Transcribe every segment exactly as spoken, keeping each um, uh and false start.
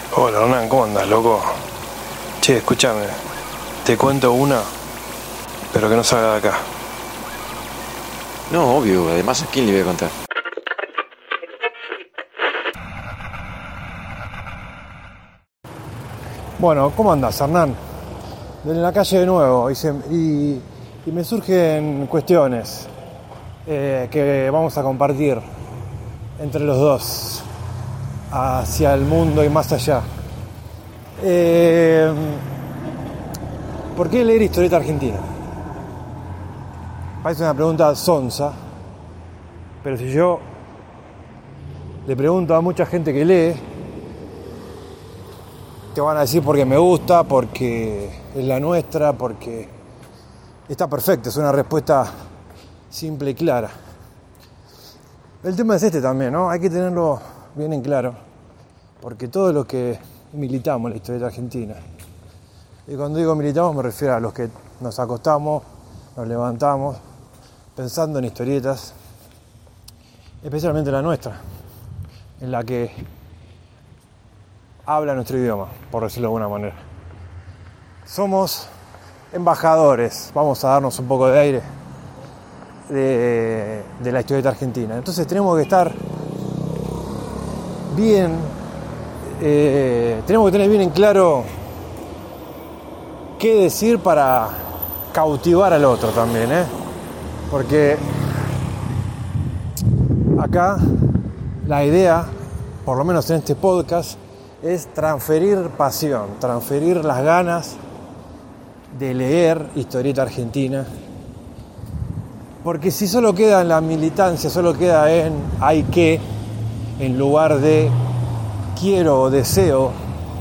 Hola Hernán, ¿cómo andas, loco? Che, escúchame, te cuento una, pero que no salga de acá. No, obvio, además, ¿a quién le voy a contar? Bueno, ¿cómo andas, Hernán? En la calle de nuevo y, se, y, y me surgen cuestiones eh, que vamos a compartir entre los dos hacia el mundo y más allá. Eh, ¿Por qué leer historieta argentina? Parece una pregunta sonsa, pero si yo le pregunto a mucha gente que lee, te van a decir porque me gusta, porque es la nuestra, porque está perfecto, es una respuesta simple y clara. El tema es este también, ¿no? Hay que tenerlo bien en claro, porque todos los que militamos en la historieta argentina, y cuando digo militamos me refiero a los que nos acostamos, nos levantamos pensando en historietas, especialmente la nuestra, en la que habla nuestro idioma, por decirlo de alguna manera. Somos embajadores, vamos a darnos un poco de aire de, de la historieta argentina. Entonces tenemos que estar bien, eh, tenemos que tener bien en claro qué decir para cautivar al otro también, ¿eh? Porque acá la idea, por lo menos en este podcast, es transferir pasión, transferir las ganas de leer historieta argentina. Porque si solo queda en la militancia, solo queda en hay que, en lugar de quiero o deseo,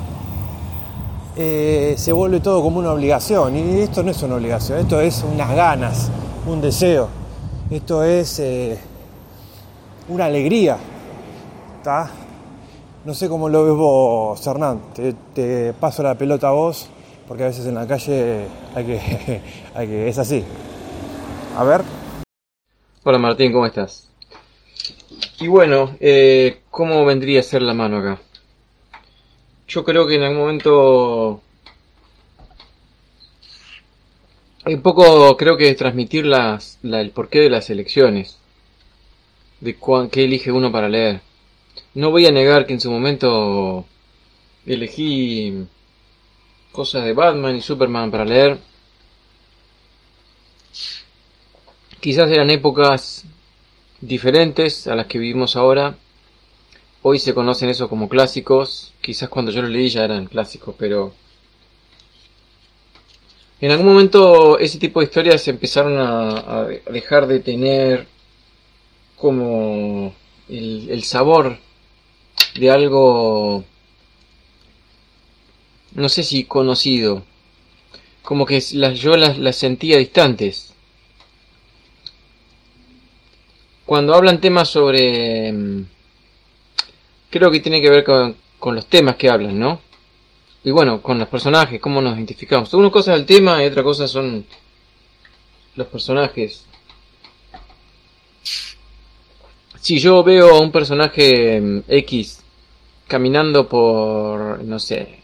eh, se vuelve todo como una obligación. Y esto no es una obligación, esto es unas ganas, un deseo. Esto es eh, una alegría, ¿está? No sé cómo lo ves vos, Hernán. Te, te paso la pelota a vos, porque a veces en la calle hay que, hay que es así. A ver. Hola Martín, ¿cómo estás? Y bueno, eh, ¿cómo vendría a ser la mano acá? Yo creo que en algún momento... Un poco creo que transmitir las, la, el porqué de las elecciones. De cuán, qué elige uno para leer. No voy a negar que en su momento elegí cosas de Batman y Superman para leer. Quizás eran épocas diferentes a las que vivimos ahora. Hoy se conocen eso como clásicos. Quizás cuando yo lo leí ya eran clásicos, pero en algún momento ese tipo de historias empezaron a, a dejar de tener como el, el sabor de algo, no sé si conocido, como que las, yo las, las sentía distantes. Cuando hablan temas sobre, creo que tiene que ver con, con los temas que hablan, ¿no? Y bueno, con los personajes, cómo nos identificamos. Una cosa es el tema y otra cosa son los personajes. Si yo veo a un personaje X caminando por, no sé,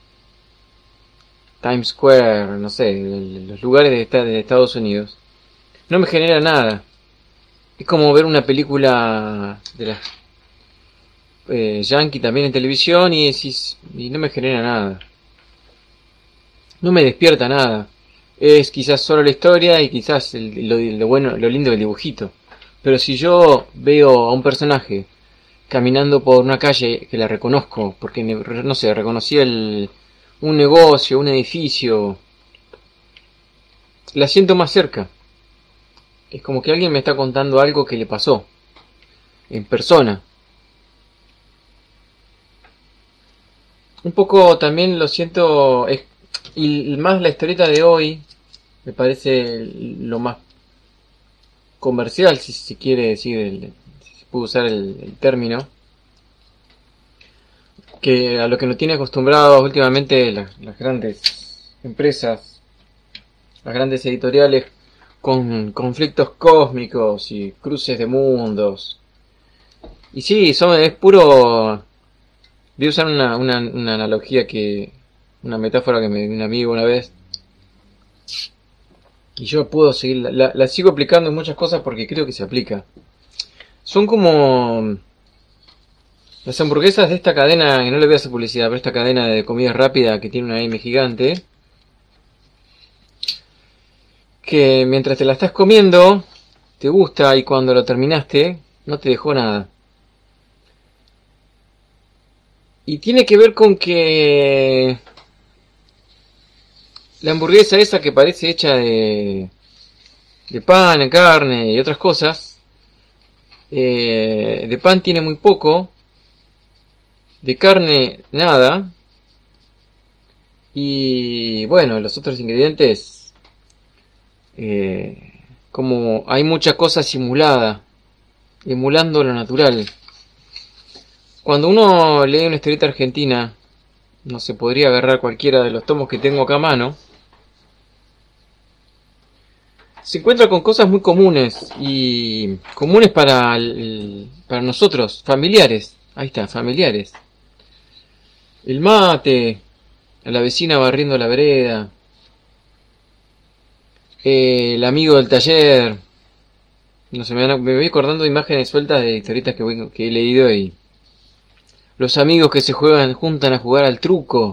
Times Square, no sé, los lugares de, de Estados Unidos, no me genera nada. Es como ver una película de las eh, yankee también en televisión y, decís, y no me genera nada. No me despierta nada. Es quizás solo la historia y quizás el, lo, lo bueno, lo lindo del dibujito. Pero si yo veo a un personaje caminando por una calle que la reconozco, porque no sé, reconocí el, un negocio, un edificio, la siento más cerca. Es como que alguien me está contando algo que le pasó en persona. Un poco también lo siento, es, y más la historieta de hoy me parece lo más comercial, si se quiere decir, el, si se puede usar el, el término, que a lo que nos tiene acostumbrados últimamente las, las grandes empresas, las grandes editoriales, con conflictos cósmicos y cruces de mundos. Y sí, son, es puro Voy a usar una, una, una analogía que, una metáfora que me dio un amigo una vez. Y yo puedo seguir, la, la sigo aplicando en muchas cosas porque creo que se aplica. Son como las hamburguesas de esta cadena, que no le voy a hacer publicidad, pero esta cadena de comida rápida que tiene una M gigante. Que mientras te la estás comiendo, te gusta y cuando lo terminaste, no te dejó nada. Y tiene que ver con que la hamburguesa esa que parece hecha de, de pan, carne y otras cosas, eh, de pan tiene muy poco, de carne nada, y bueno, los otros ingredientes, eh, como hay mucha cosa simulada, emulando lo natural. Cuando uno lee una historieta argentina, no se podría agarrar cualquiera de los tomos que tengo acá a mano, se encuentra con cosas muy comunes y comunes para el, para nosotros, familiares. Ahí está, familiares. El mate, la vecina barriendo la vereda, eh, el amigo del taller. No sé, me, van, me voy acordando de imágenes sueltas de historietas que, voy, que he leído y los amigos que se juegan, juntan a jugar al truco.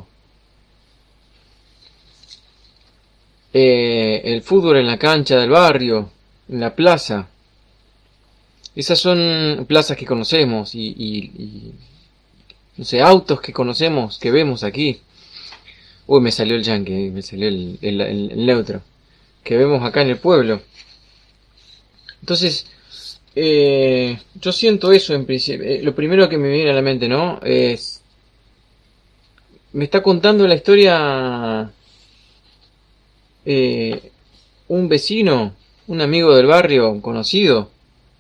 Eh, el fútbol en la cancha del barrio, en la plaza. Esas son plazas que conocemos y, y, y no sé, autos que conocemos, que vemos aquí. Uy, me salió el yankee, me salió el, el, el, el neutro. Que vemos acá en el pueblo. Entonces, eh, yo siento eso en principio. Eh, lo primero que me viene a la mente, ¿no? Es, me está contando la historia eh, un vecino, un amigo del barrio, un conocido.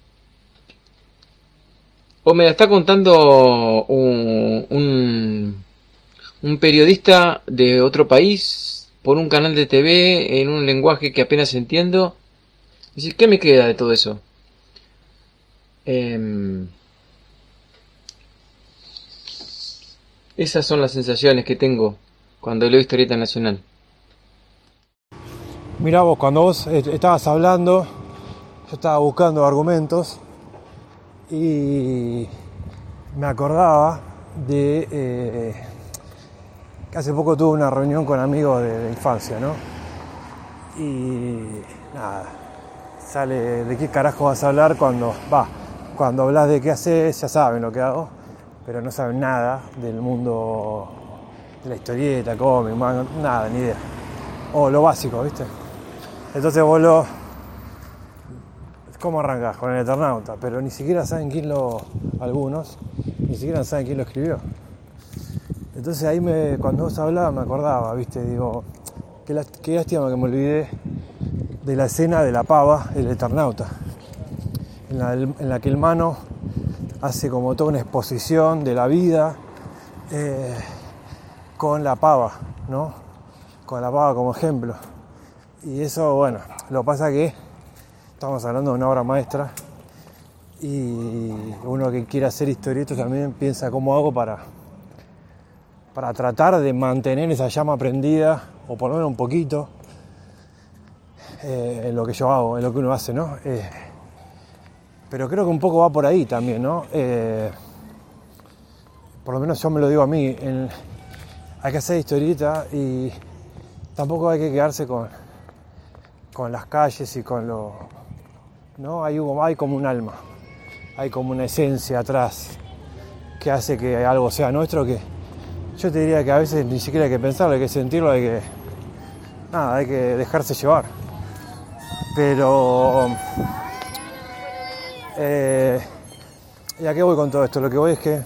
O me la está contando un, un, un periodista de otro país por un canal de T V en un lenguaje que apenas entiendo. Es decir, ¿qué me queda de todo eso? Eh, esas son las sensaciones que tengo cuando leo historieta nacional. Mirá vos, cuando vos estabas hablando, yo estaba buscando argumentos y me acordaba de eh, que hace poco tuve una reunión con amigos de, de infancia, ¿no? Y nada, sale de qué carajo vas a hablar cuando va, cuando hablas de qué haces, ya saben lo que hago, pero no saben nada del mundo de la historieta, cómic, manga, nada, ni idea. O lo básico, ¿viste? Entonces vos lo... ¿Cómo arrancás? Con el Eternauta, pero ni siquiera saben quién lo... Algunos, ni siquiera saben quién lo escribió. Entonces ahí me, cuando vos hablabas me acordaba, ¿viste? Digo, qué, la, qué lástima que me olvidé de la escena de la pava, el Eternauta, en la, en la que el Mano hace como toda una exposición de la vida eh, con la pava, ¿no? Con la pava como ejemplo. Y eso, bueno, lo que pasa que estamos hablando de una obra maestra y uno que quiere hacer historietas también piensa cómo hago para, para tratar de mantener esa llama prendida, o por lo menos un poquito, eh, en lo que yo hago, en lo que uno hace, ¿no? Eh, pero creo que un poco va por ahí también, ¿no? Eh, por lo menos yo me lo digo a mí, en, hay que hacer historieta y tampoco hay que quedarse con, con las calles y con lo... ¿no? Hay, hay como un alma, hay como una esencia atrás que hace que algo sea nuestro, que yo te diría que a veces ni siquiera hay que pensarlo, hay que sentirlo, hay que... nada, hay que dejarse llevar. Pero... Eh, ¿y a qué voy con todo esto? Lo que voy es que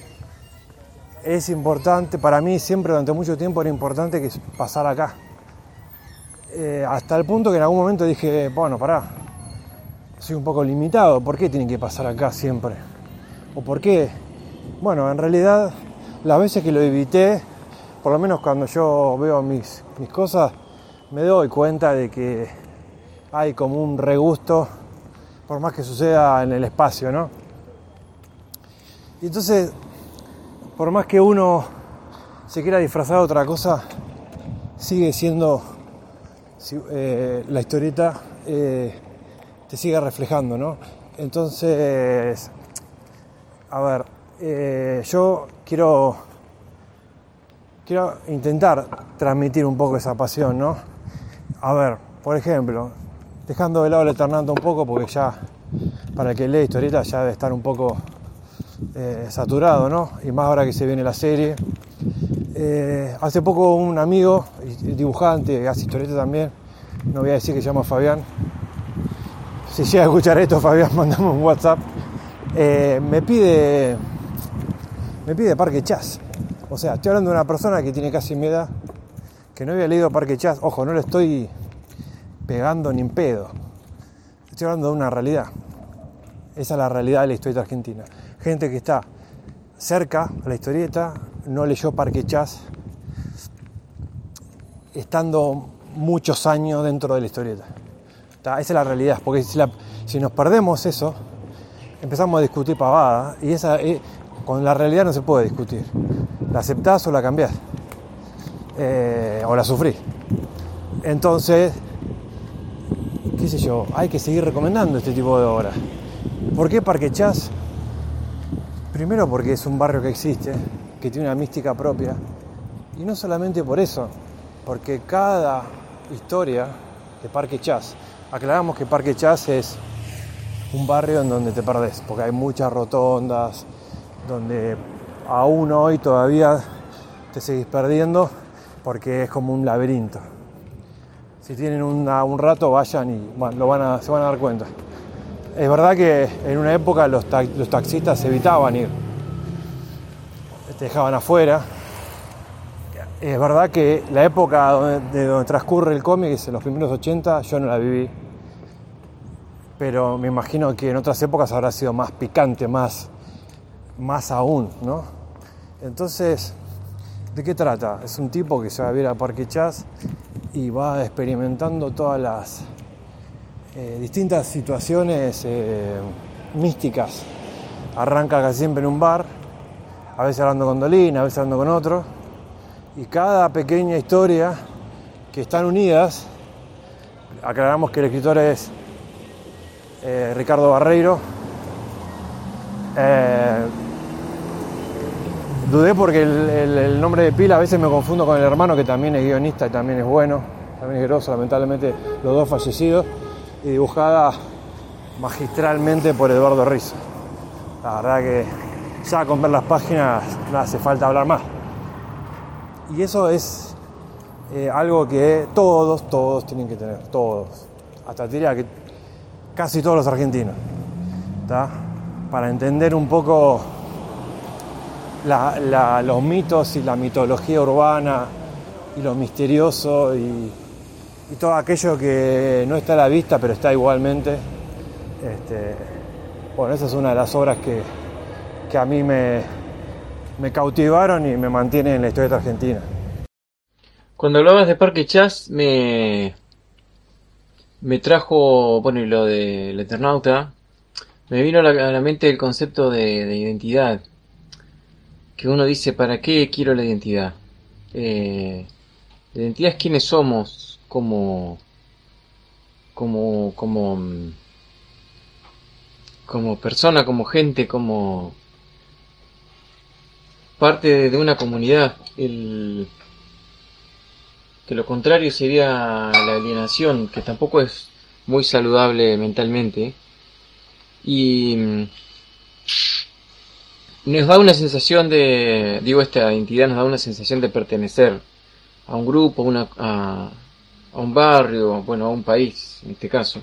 es importante, para mí siempre durante mucho tiempo era importante que pasara acá. Eh, hasta el punto que en algún momento dije, bueno, pará, soy un poco limitado, ¿por qué tiene que pasar acá siempre? ¿O por qué? Bueno, en realidad, las veces que lo evité, por lo menos cuando yo veo mis, mis cosas, me doy cuenta de que hay como un regusto, por más que suceda en el espacio, ¿no? Y entonces, por más que uno se quiera disfrazar de otra cosa, sigue siendo eh, la historieta eh, te sigue reflejando, ¿no? Entonces, a ver, eh, yo quiero quiero intentar transmitir un poco esa pasión, ¿no? A ver, por ejemplo, dejando de lado el Eternauta un poco, porque ya para el que lee historieta ya debe estar un poco eh, saturado, ¿no? Y más ahora que se viene la serie. Eh, hace poco un amigo, dibujante, que hace historieta también, no voy a decir que se llama Fabián. Si llega a escuchar esto, Fabián, mandame un WhatsApp. Eh, me pide me pide Parque Chas. O sea, estoy hablando de una persona que tiene casi mi edad, que no había leído Parque Chas. Ojo, no le estoy pegando ni en pedo. Estoy hablando de una realidad. Esa es la realidad de la historieta argentina. Gente que está cerca a la historieta, no leyó Parque Chas, estando muchos años dentro de la historieta. Esa es la realidad, porque si, la, si nos perdemos eso, empezamos a discutir pavada, y esa, eh, con la realidad no se puede discutir. La aceptás o la cambiás, eh, o la sufrís. Entonces, qué sé yo, hay que seguir recomendando este tipo de obras. ¿Por qué Parque Chas? Primero porque es un barrio que existe, que tiene una mística propia, y no solamente por eso, porque cada historia de Parque Chas, aclaramos que Parque Chas es un barrio en donde te perdés, porque hay muchas rotondas, donde aún hoy todavía te seguís perdiendo, porque es como un laberinto. Si tienen una, un rato, vayan y bueno, lo van a, se van a dar cuenta. Es verdad que en una época los, ta- los taxistas evitaban ir, te dejaban afuera. Es verdad que la época donde, de donde transcurre el cómic, es en los primeros ochenta, yo no la viví. Pero me imagino que en otras épocas habrá sido más picante, más, más aún, ¿no? Entonces, ¿de qué trata? Es un tipo que se va a ver a Parque Chas y va experimentando todas las eh, distintas situaciones eh, místicas. Arranca casi siempre en un bar, a veces hablando con Dolina, a veces hablando con otro, y cada pequeña historia que están unidas, aclaramos que el escritor es eh, Ricardo Barreiro. Eh, dudé porque el, el, el nombre de pila a veces me confundo con el hermano, que también es guionista y también es bueno, también es grosso, lamentablemente los dos fallecidos, y dibujada magistralmente por Eduardo Rizzo. La verdad que ya con ver las páginas no hace falta hablar más. Y eso es eh, algo que todos, todos tienen que tener, todos. Hasta diría que casi todos los argentinos, ¿tá? Para entender un poco la, la, los mitos y la mitología urbana y lo misterioso y, y todo aquello que no está a la vista pero está igualmente. Este, bueno, esa es una de las obras que, que a mí me, me cautivaron y me mantienen en la historieta argentina. Cuando hablabas de Parque Chas me me trajo, bueno, y lo del Eternauta, me vino a la, a la mente el concepto de, de identidad, que uno dice, ¿para qué quiero la identidad? Eh, la identidad es quiénes somos como como como como persona, como gente, como parte de, de una comunidad. El que lo contrario sería la alienación, que tampoco es muy saludable mentalmente, y nos da una sensación de, digo, esta identidad nos da una sensación de pertenecer a un grupo, una, a, a un barrio, bueno, a un país, en este caso.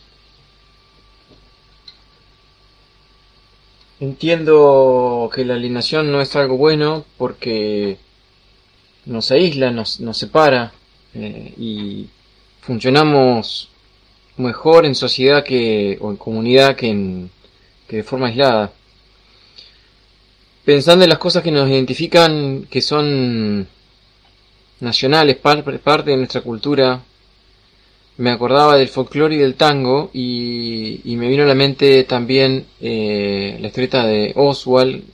Entiendo que la alienación no es algo bueno porque nos aísla, nos, nos separa eh, y funcionamos mejor en sociedad que o en comunidad que, en, que de forma aislada. Pensando en las cosas que nos identifican, que son nacionales, par, parte de nuestra cultura, me acordaba del folclore y del tango y, y me vino a la mente también eh, la historieta de Oswald,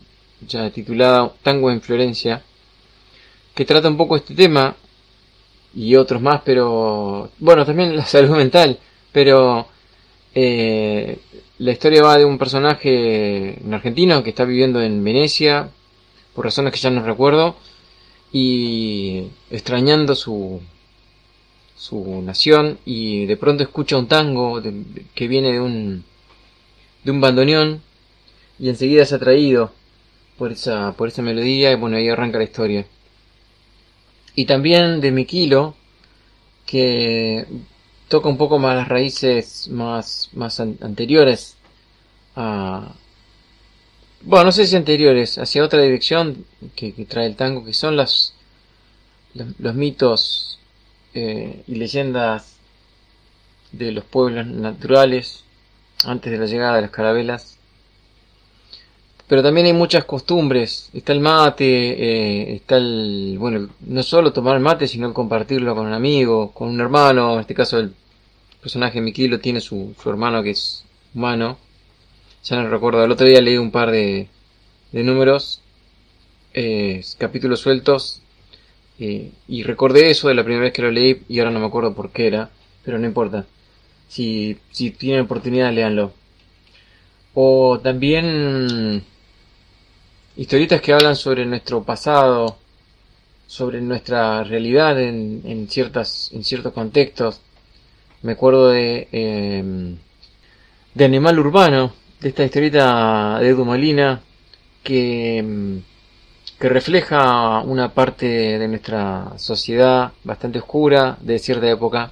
ya titulada Tango en Florencia, que trata un poco este tema y otros más, pero bueno, también la salud mental, pero eh, la historia va de un personaje, un argentino que está viviendo en Venecia por razones que ya no recuerdo y extrañando su su nación, y de pronto escucha un tango de, de, que viene de un de un bandoneón, y enseguida es atraído por esa por esa melodía, y bueno, ahí arranca la historia. Y también de Miquilo, que toca un poco más las raíces más más an- anteriores a, bueno, no sé si anteriores, hacia otra dirección que, que trae el tango, que son las los, los mitos eh, y leyendas de los pueblos naturales antes de la llegada de las carabelas. Pero también hay muchas costumbres. Está el mate, eh, está el, bueno, no solo tomar el mate, sino compartirlo con un amigo, con un hermano. En este caso el personaje Miquilo tiene su, su hermano que es humano. Ya no recuerdo, el otro día leí un par de, de números, eh, capítulos sueltos, eh, y recordé eso de la primera vez que lo leí y ahora no me acuerdo por qué era, pero no importa. Si, si tienen oportunidad, léanlo. O también historietas que hablan sobre nuestro pasado, sobre nuestra realidad en, en ciertas en ciertos contextos. Me acuerdo de eh, de Animal Urbano, de esta historieta de Edu Molina, que que refleja una parte de nuestra sociedad bastante oscura de cierta época,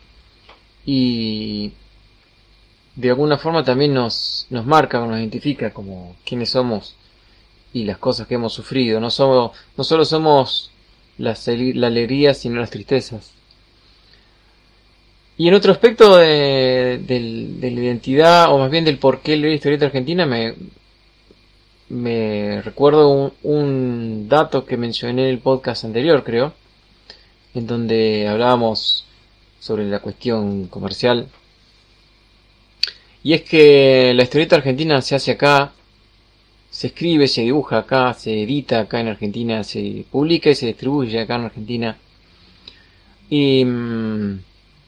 y de alguna forma también nos nos marca, nos identifica como quiénes somos y las cosas que hemos sufrido. No somos, no solo somos las, la alegría, sino las tristezas. Y en otro aspecto de, de, de la identidad, o más bien del por qué leer historieta argentina, me, me recuerdo un, un dato que mencioné en el podcast anterior, creo, en donde hablábamos sobre la cuestión comercial. Y es que la historieta argentina se hace acá, se escribe, se dibuja acá, se edita acá en Argentina, se publica y se distribuye acá en Argentina. Y mmm,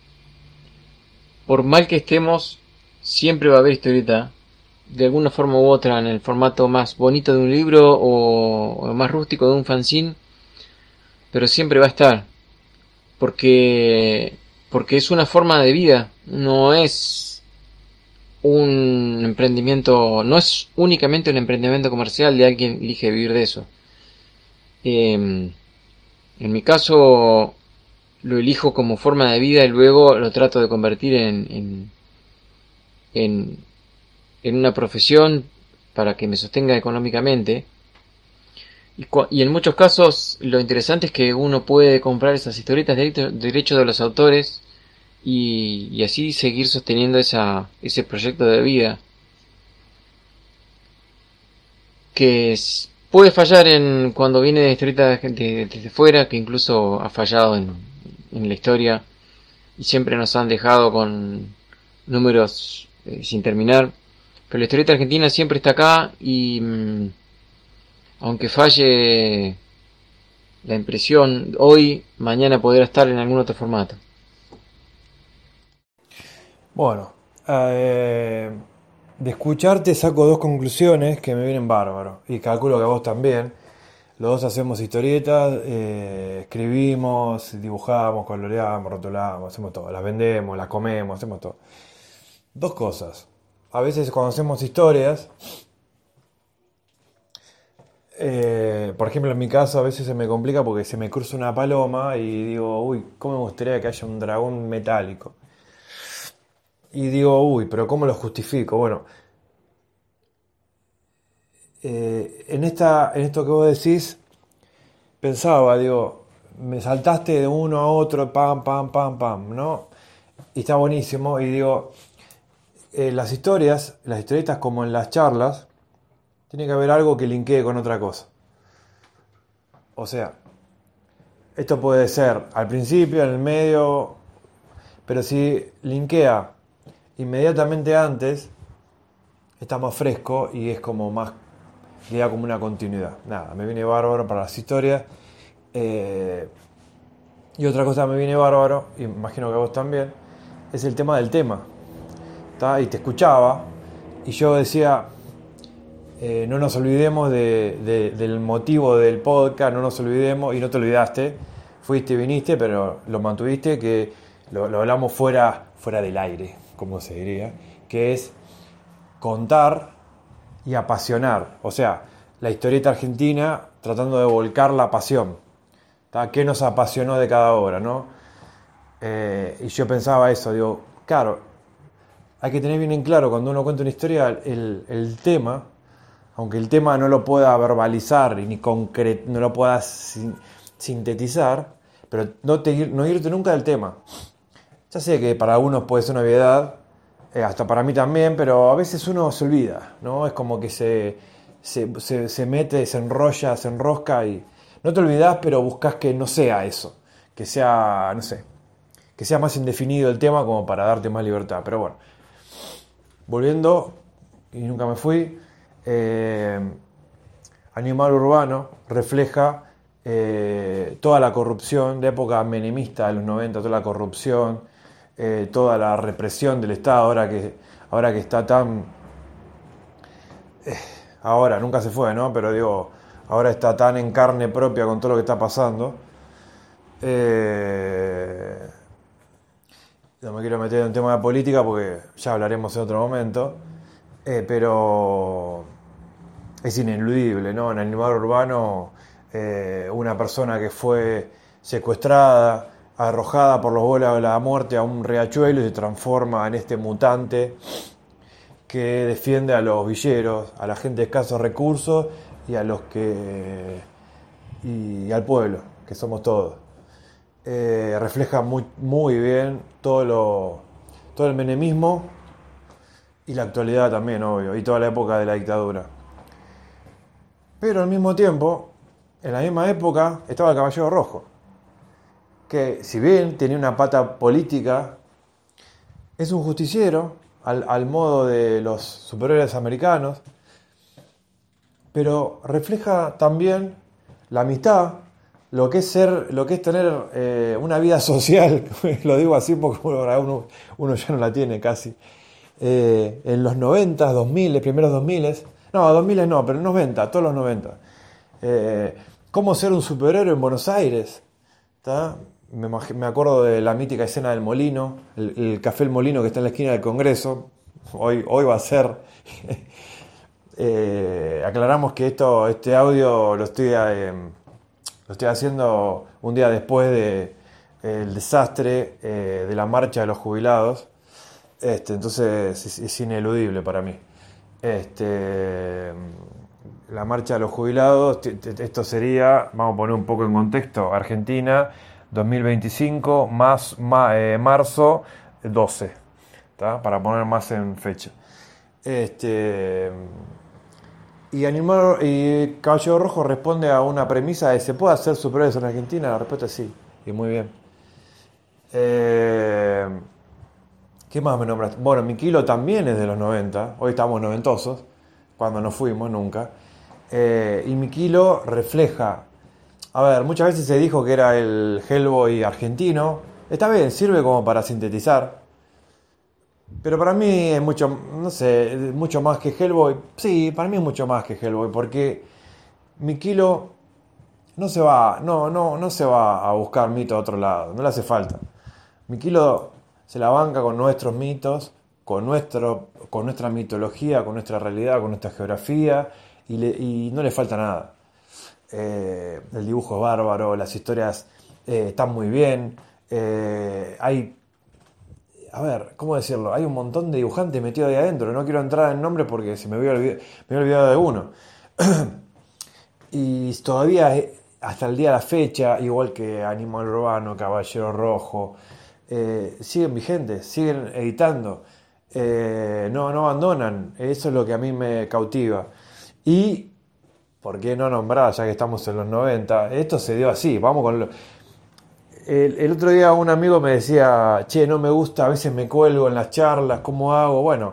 por mal que estemos, siempre va a haber historieta, de alguna forma u otra, en el formato más bonito de un libro o, o más rústico de un fanzine, pero siempre va a estar, porque porque es una forma de vida, no es un emprendimiento, no es únicamente un emprendimiento comercial de alguien que elige vivir de eso. Eh, en mi caso lo elijo como forma de vida y luego lo trato de convertir en en, en, en una profesión para que me sostenga económicamente. Y, y en muchos casos lo interesante es que uno puede comprar esas historietas de derecho de los autores y, y así seguir sosteniendo esa, ese proyecto de vida que es, puede fallar en cuando viene de historieta desde de, de fuera, que incluso ha fallado en, en la historia y siempre nos han dejado con números eh, sin terminar, pero la historieta argentina siempre está acá y mmm, aunque falle la impresión hoy, mañana podrá estar en algún otro formato. Bueno, eh, de escucharte saco dos conclusiones que me vienen bárbaros y calculo que a vos también. Los dos hacemos historietas, eh, escribimos, dibujamos, coloreamos, rotulamos, hacemos todo, las vendemos, las comemos, hacemos todo. Dos cosas. A veces cuando hacemos historias, eh, por ejemplo en mi caso a veces se me complica porque se me cruza una paloma y digo, uy, ¿cómo me gustaría que haya un dragón metálico? Y digo, uy, pero ¿cómo lo justifico? Bueno, eh, en, esta, en esto que vos decís, pensaba, digo, me saltaste de uno a otro, pam, pam, pam, pam, ¿no? Y está buenísimo, y digo, eh, las historias, las historietas como en las charlas, tiene que haber algo que linkee con otra cosa. O sea, esto puede ser al principio, en el medio, pero si linkea inmediatamente antes, está más fresco y es como más le da como una continuidad. Nada, me viene bárbaro para las historias. Eh, y otra cosa que me viene bárbaro, y imagino que a vos también, es el tema del tema. ¿Tá? Y te escuchaba, y yo decía, eh, no nos olvidemos de, de, del motivo del podcast, no nos olvidemos, y no te olvidaste, fuiste y viniste, pero lo mantuviste, que lo, lo hablamos fuera, fuera del aire, como se diría, que es contar y apasionar. O sea, la historieta argentina tratando de volcar la pasión. ¿Tá? ¿Qué nos apasionó de cada obra, no? Eh, y yo pensaba eso, digo, claro, hay que tener bien en claro cuando uno cuenta una historia el, el tema, aunque el tema no lo pueda verbalizar ni concret, no lo pueda sin, sintetizar, pero no, te, no irte nunca del tema. Ya sé que para algunos puede ser una obviedad, eh, hasta para mí también, pero a veces uno se olvida, ¿no? Es como que se, se, se, se mete, se enrolla, se enrosca y no te olvidás, pero buscas que no sea eso, que sea, no sé, que sea más indefinido el tema como para darte más libertad. Pero bueno, volviendo, y nunca me fui, eh, Animal Urbano refleja eh, toda la corrupción de época menemista de los noventa, toda la corrupción, eh, toda la represión del Estado, ahora que, ahora que está tan... Eh, ahora, nunca se fue, ¿no? Pero digo, ahora está tan en carne propia con todo lo que está pasando. Eh, no me quiero meter en un tema de política porque ya hablaremos en otro momento, eh, pero es ineludible, ¿no? En Animal Urbano, eh, una persona que fue secuestrada, arrojada por los bolas de la muerte a un riachuelo y se transforma en este mutante que defiende a los villeros, a la gente de escasos recursos y a los que y al pueblo, que somos todos. Eh, refleja muy, muy bien todo lo todo el menemismo y la actualidad también, obvio, y toda la época de la dictadura. Pero al mismo tiempo, en la misma época, estaba el Caballero Rojo, que si bien tenía una pata política, es un justiciero al, al modo de los superhéroes americanos, pero refleja también la amistad, lo que es ser, lo que es tener eh, una vida social, lo digo así porque uno, uno ya no la tiene casi. Eh, en los noventa, dos mil, primeros dos mil, no, dos mil no, pero en los noventa, todos los noventa. Eh, ¿Cómo ser un superhéroe en Buenos Aires? ¿Tá? Me, me acuerdo de la mítica escena del Molino, el, el Café El Molino que está en la esquina del Congreso. Hoy, hoy va a ser... eh, aclaramos que esto, este audio lo estoy... Eh, Lo estoy haciendo un día después del de, desastre eh, de la marcha de los jubilados. Este, entonces es, es ineludible para mí. Este, la marcha de los jubilados, esto sería, vamos a poner un poco en contexto, Argentina, dos mil veinticinco, más, más eh, marzo doce, ¿tá? Para poner más en fecha. Este... Y, Animal, y Caballero Rojo responde a una premisa de ¿se puede hacer superhéroes en Argentina? La respuesta es sí, y muy bien. Eh, ¿Qué más me nombraste? Bueno, Mi Kilo también es de los noventa, hoy estamos noventosos, cuando no fuimos nunca. Eh, y Mi Kilo refleja, a ver, muchas veces se dijo que era el Hellboy argentino, está bien, sirve como para sintetizar. Pero para mí es mucho, no sé, mucho más que Hellboy. Sí, para mí es mucho más que Hellboy, porque Mi Kilo no se va, no, no, no se va a buscar mito a otro lado, no le hace falta. Mi Kilo se la banca con nuestros mitos, con nuestro, con nuestra mitología, con nuestra realidad, con nuestra geografía, y, le, y no le falta nada. Eh, el dibujo es bárbaro, las historias eh, están muy bien, eh, hay A ver, ¿cómo decirlo? Hay un montón de dibujantes metidos ahí adentro. No quiero entrar en nombre porque se me había olvidado, me había olvidado de uno. Y todavía, hasta el día de la fecha, igual que Animal Urbano, Caballero Rojo, eh, siguen vigentes, siguen editando. Eh, no, no abandonan. Eso es lo que a mí me cautiva. Y, ¿por qué no nombrar, ya que estamos en los noventa? Esto se dio así. Vamos con lo... El, el otro día un amigo me decía, che, no me gusta, a veces me cuelgo en las charlas, ¿cómo hago? Bueno,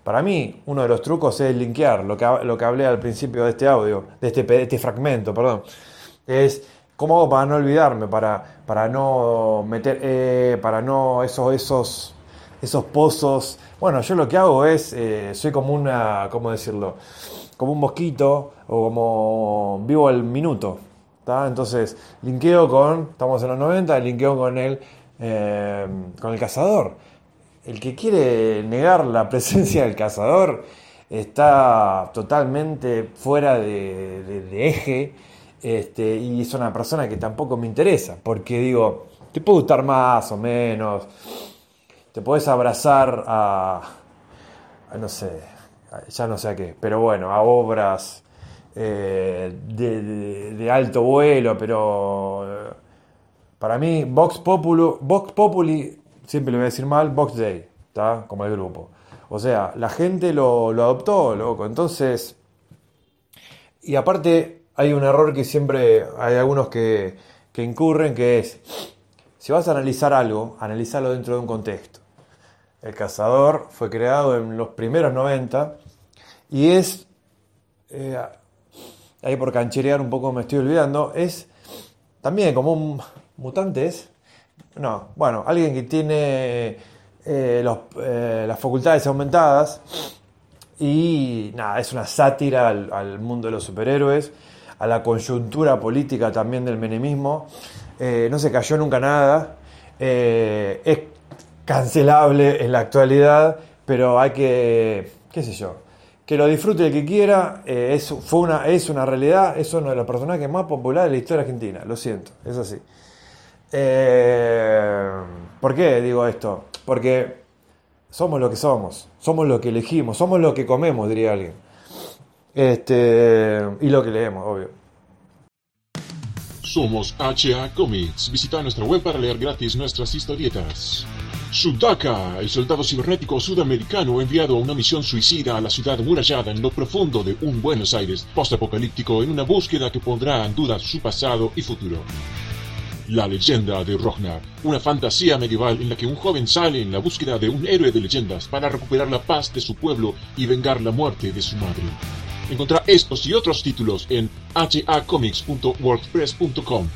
Para mí, uno de los trucos es linkear, lo que, lo que hablé al principio de este audio, de este, de este fragmento, perdón. Es cómo hago para no olvidarme, para, para no meter, eh, para no esos, esos, esos pozos. Bueno, yo lo que hago es, eh, soy como una, ¿cómo decirlo? Como un mosquito o como vivo al minuto. ¿Tá? Entonces, linkeo con, estamos en los noventa, linkeo con el, eh, con el cazador. El que quiere negar la presencia del cazador está totalmente fuera de, de, de eje, este, y es una persona que tampoco me interesa, porque digo, te puede gustar más o menos, te podés abrazar a, a no sé, ya no sé a qué, pero bueno, a obras eh, de, de, de alto vuelo, pero eh, para mí Vox Populi, Vox Populi siempre le voy a decir mal, Vox Day, ¿tá? Como el grupo. O sea, la gente lo, lo adoptó, loco. Entonces, y aparte hay un error que siempre hay algunos que, que incurren, que es, si vas a analizar algo, analizarlo dentro de un contexto. El Cazador fue creado en los primeros noventa y es, eh, ahí por cancherear un poco me estoy olvidando, es también como un mutante, es... No, bueno, alguien que tiene eh, los, eh, las facultades aumentadas y nada, es una sátira al, al mundo de los superhéroes, a la coyuntura política también del menemismo. Eh, no se cayó nunca nada, eh, es cancelable en la actualidad, pero hay que, qué sé yo, que lo disfrute el que quiera. eh, es, fue una, es una realidad, es uno de los personajes más populares de la historia argentina, lo siento, es así. Eh, ¿Por qué digo esto? Porque somos lo que somos, somos lo que elegimos, somos lo que comemos, diría alguien. Este, y lo que leemos, obvio. Somos H A Comics. Visita nuestra web para leer gratis nuestras historietas. Sudaka, el soldado cibernético sudamericano enviado a una misión suicida a la ciudad amurallada en lo profundo de un Buenos Aires postapocalíptico en una búsqueda que pondrá en duda su pasado y futuro. La leyenda de Rognar, una fantasía medieval en la que un joven sale en la búsqueda de un héroe de leyendas para recuperar la paz de su pueblo y vengar la muerte de su madre. Encontrá estos y otros títulos en h a comics punto wordpress punto com.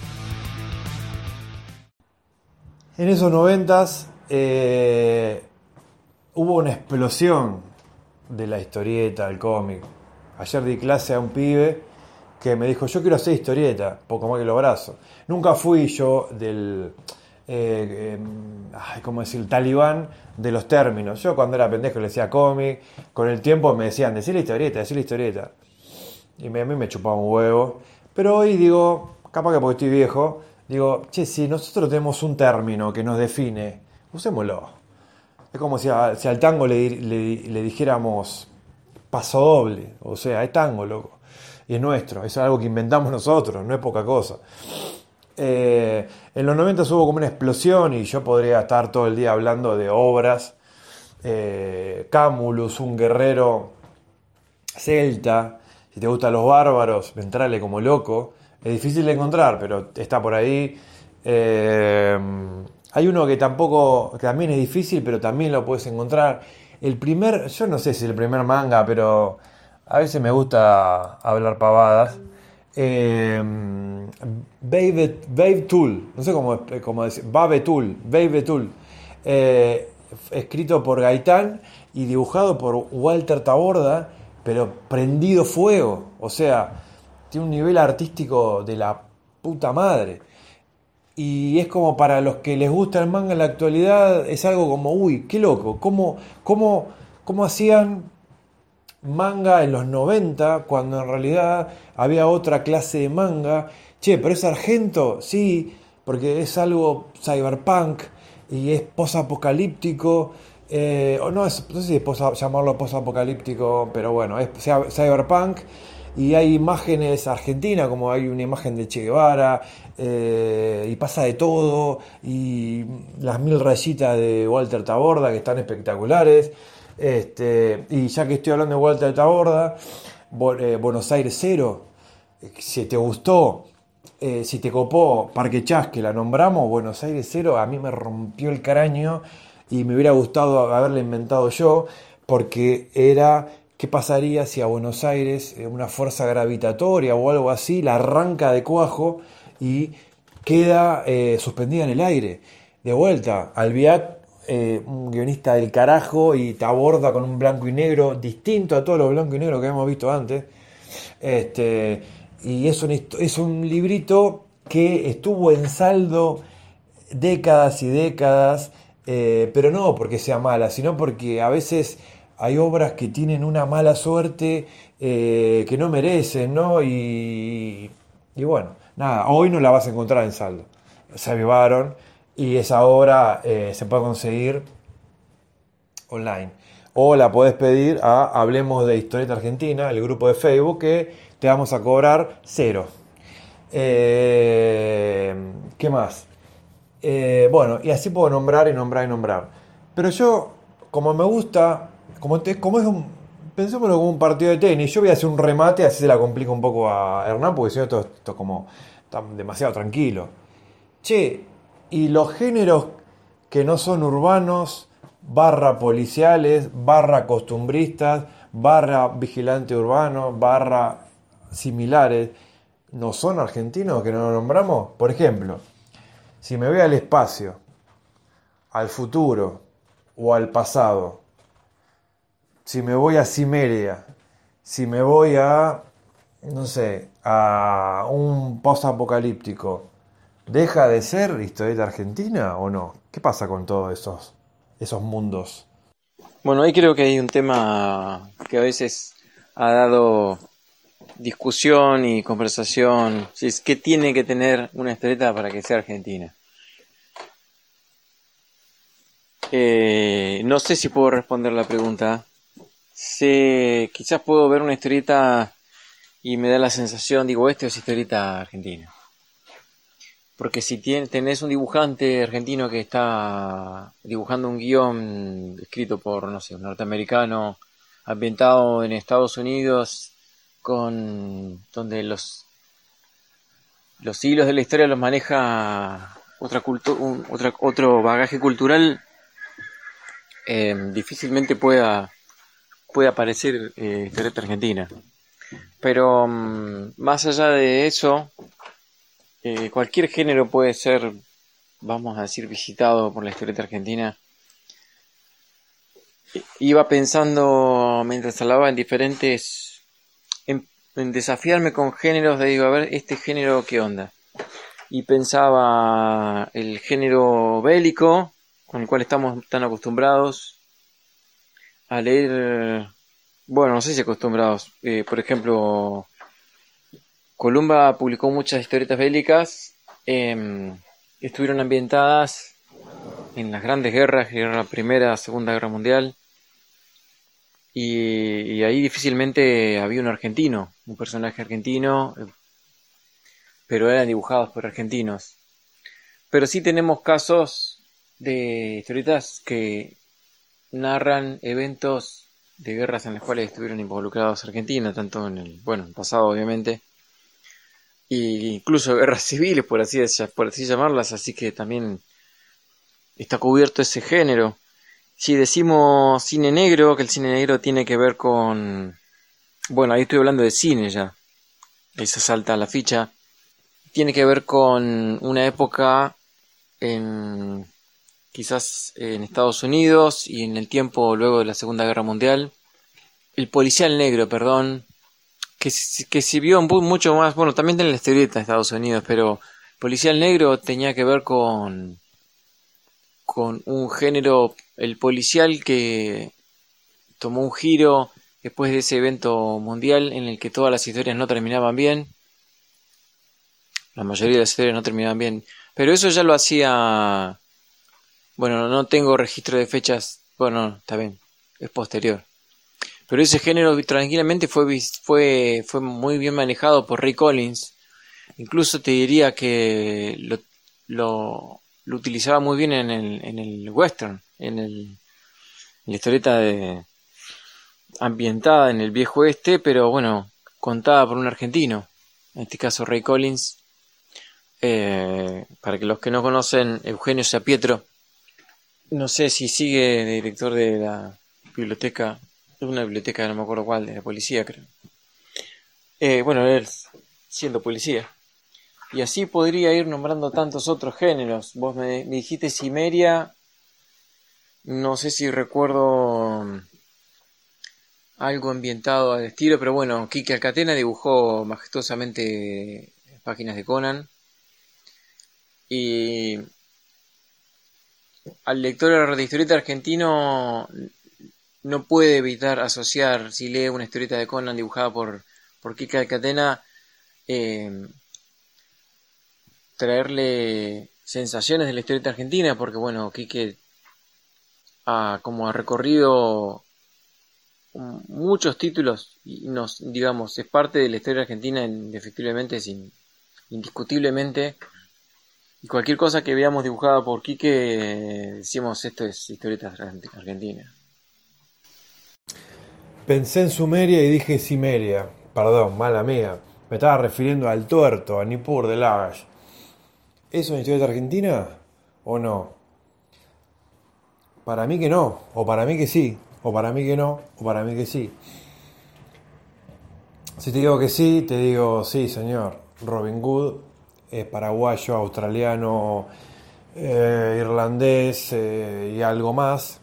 En esos noventas eh, hubo una explosión de la historieta, del cómic. Ayer di clase a un pibe que me dijo, yo quiero hacer historieta, poco más que los brazos. Nunca fui yo del, eh, eh, ay, ¿cómo decir?, el talibán de los términos. Yo cuando era pendejo le decía cómic, con el tiempo me decían, decir historieta, decir historieta. Y me, a mí me chupaba un huevo. Pero hoy digo, capaz que porque estoy viejo, digo, che, si nosotros tenemos un término que nos define, usémoslo. Es como si, a, si al tango le, le, le dijéramos paso doble, o sea, es tango, loco. Y es nuestro, es algo que inventamos nosotros, no es poca cosa. Eh, en los noventa hubo como una explosión y yo podría estar todo el día hablando de obras. Eh, Camulus, un guerrero celta, si te gustan los bárbaros, entrale como loco. Es difícil de encontrar, pero está por ahí. Eh, hay uno que tampoco, que también es difícil, pero también lo puedes encontrar. El primer, yo no sé si el primer manga, pero a veces me gusta hablar pavadas. Eh, Babe, Babe Tool, no sé cómo, cómo decir, Babe Tool, Babe Tool, eh, escrito por Gaitán y dibujado por Walter Taborda, pero prendido fuego, o sea, tiene un nivel artístico de la puta madre. Y es como para los que les gusta el manga en la actualidad, es algo como, uy, qué loco, cómo, cómo, cómo hacían manga en los noventa, cuando en realidad había otra clase de manga. Che, pero es Argento, sí, porque es algo cyberpunk y es posapocalíptico, eh, o no, es, no sé si es posa, llamarlo posapocalíptico, pero bueno, es cyberpunk y hay imágenes argentinas, como hay una imagen de Che Guevara, eh, y pasa de todo, y las mil rayitas de Walter Taborda que están espectaculares. Este, y ya que estoy hablando de Walter Taborda, eh, Buenos Aires Cero, si te gustó, eh, si te copó Parque Chas, que la nombramos, Buenos Aires Cero, a mí me rompió el cráneo y me hubiera gustado haberla inventado yo, porque era qué pasaría si a Buenos Aires eh, una fuerza gravitatoria o algo así la arranca de cuajo y queda eh, suspendida en el aire. De vuelta, Albiac, eh, un guionista del carajo, y te aborda con un blanco y negro distinto a todos los blancos y negros que hemos visto antes. Este, y es un, es un librito que estuvo en saldo décadas y décadas, eh, pero no porque sea mala, sino porque a veces hay obras que tienen una mala suerte eh, que no merecen, ¿no? Y, y bueno, nada, hoy no la vas a encontrar en saldo. Se avivaron y esa obra eh, se puede conseguir online. O la podés pedir a Hablemos de Historieta Argentina, el grupo de Facebook, que te vamos a cobrar cero. Eh, ¿Qué más? Eh, bueno, y así puedo nombrar y nombrar y nombrar. Pero yo, como me gusta, como, te, como es un, pensémoslo como un partido de tenis, yo voy a hacer un remate, así se la complico un poco a Hernán, porque si no esto, esto es como está demasiado tranquilo. Che, y los géneros que no son urbanos, barra policiales, barra costumbristas, barra vigilante urbano, barra similares, ¿no son argentinos que no lo nombramos? Por ejemplo, si me voy al espacio, al futuro o al pasado, si me voy a Cimeria, si me voy a, no sé, a un post-apocalíptico, ¿deja de ser historieta argentina o no? ¿Qué pasa con todos esos, esos mundos? Bueno, ahí creo que hay un tema que a veces ha dado discusión y conversación, si es que tiene que tener una historieta para que sea argentina. Eh, no sé si puedo responder la pregunta. Sé, quizás puedo ver una historieta y me da la sensación, digo, esto es historieta argentina. Porque si tienes, tenés un dibujante argentino que está dibujando un guión escrito por, no sé, un norteamericano, ambientado en Estados Unidos, con donde los los hilos de la historia los maneja otra cultu- un, otra, otro bagaje cultural, eh, difícilmente pueda pueda aparecer eh, historieta argentina. Pero um, más allá de eso, eh, cualquier género puede ser, vamos a decir, visitado por la historieta argentina. Iba pensando mientras hablaba en diferentes, en, en desafiarme con géneros, de digo, a ver, este género, ¿qué onda? Y pensaba el género bélico, con el cual estamos tan acostumbrados a leer, bueno, no sé si acostumbrados, eh, por ejemplo, Columba publicó muchas historietas bélicas, eh, que estuvieron ambientadas en las grandes guerras, guerra Primera, Segunda Guerra Mundial, y, y ahí difícilmente había un argentino, un personaje argentino, pero eran dibujados por argentinos. Pero sí tenemos casos de historietas que narran eventos de guerras en las cuales estuvieron involucrados Argentina, tanto en el, bueno, en el pasado obviamente, e incluso guerras civiles, por así, por así llamarlas, así que también está cubierto ese género. Si decimos cine negro, que el cine negro tiene que ver con, bueno, ahí estoy hablando de cine ya, ahí se salta la ficha, tiene que ver con una época en, quizás en Estados Unidos y en el tiempo luego de la Segunda Guerra Mundial. El policial negro, perdón, que, que se vio mucho más, bueno, también en la historieta de Estados Unidos, pero policial negro tenía que ver con con un género, el policial, que tomó un giro después de ese evento mundial en el que todas las historias no terminaban bien. La mayoría de las historias no terminaban bien, pero eso ya lo hacía, bueno, no tengo registro de fechas, bueno, está bien, es posterior. Pero ese género tranquilamente fue, fue, fue muy bien manejado por Ray Collins. Incluso te diría que lo, lo, lo utilizaba muy bien en el, en el western, en, el, en la historieta de, ambientada en el viejo oeste, pero bueno, contada por un argentino, en este caso Ray Collins. Eh, para que los que no conocen, Eugenio Sapietro, no sé si sigue de director de la biblioteca, de una biblioteca, no me acuerdo cuál, de la policía, creo. Eh, bueno, él siendo policía. Y así podría ir nombrando tantos otros géneros. Vos me, me dijiste Cimeria, no sé si recuerdo algo ambientado al estilo, pero bueno, Quique Alcatena dibujó majestuosamente páginas de Conan. Y al lector de historieta argentino no puede evitar asociar, si lee una historieta de Conan dibujada por, por Quique Alcatena, eh, traerle sensaciones de la historieta argentina, porque bueno, Quique ha como ha recorrido muchos títulos y nos, digamos, es parte de la historia argentina indefectiblemente, sin, indiscutiblemente, y cualquier cosa que veamos dibujada por Quique decimos esto es historieta argentina. Pensé en Sumeria y dije Cimeria, perdón, mala mía, me estaba refiriendo al tuerto, a Nippur de Lagash. ¿Es una historieta argentina o no? Para mí que no, o para mí que sí, o para mí que no, o para mí que sí. Si te digo que sí, te digo sí, señor. Robin Hood es paraguayo, australiano, eh, irlandés eh, y algo más.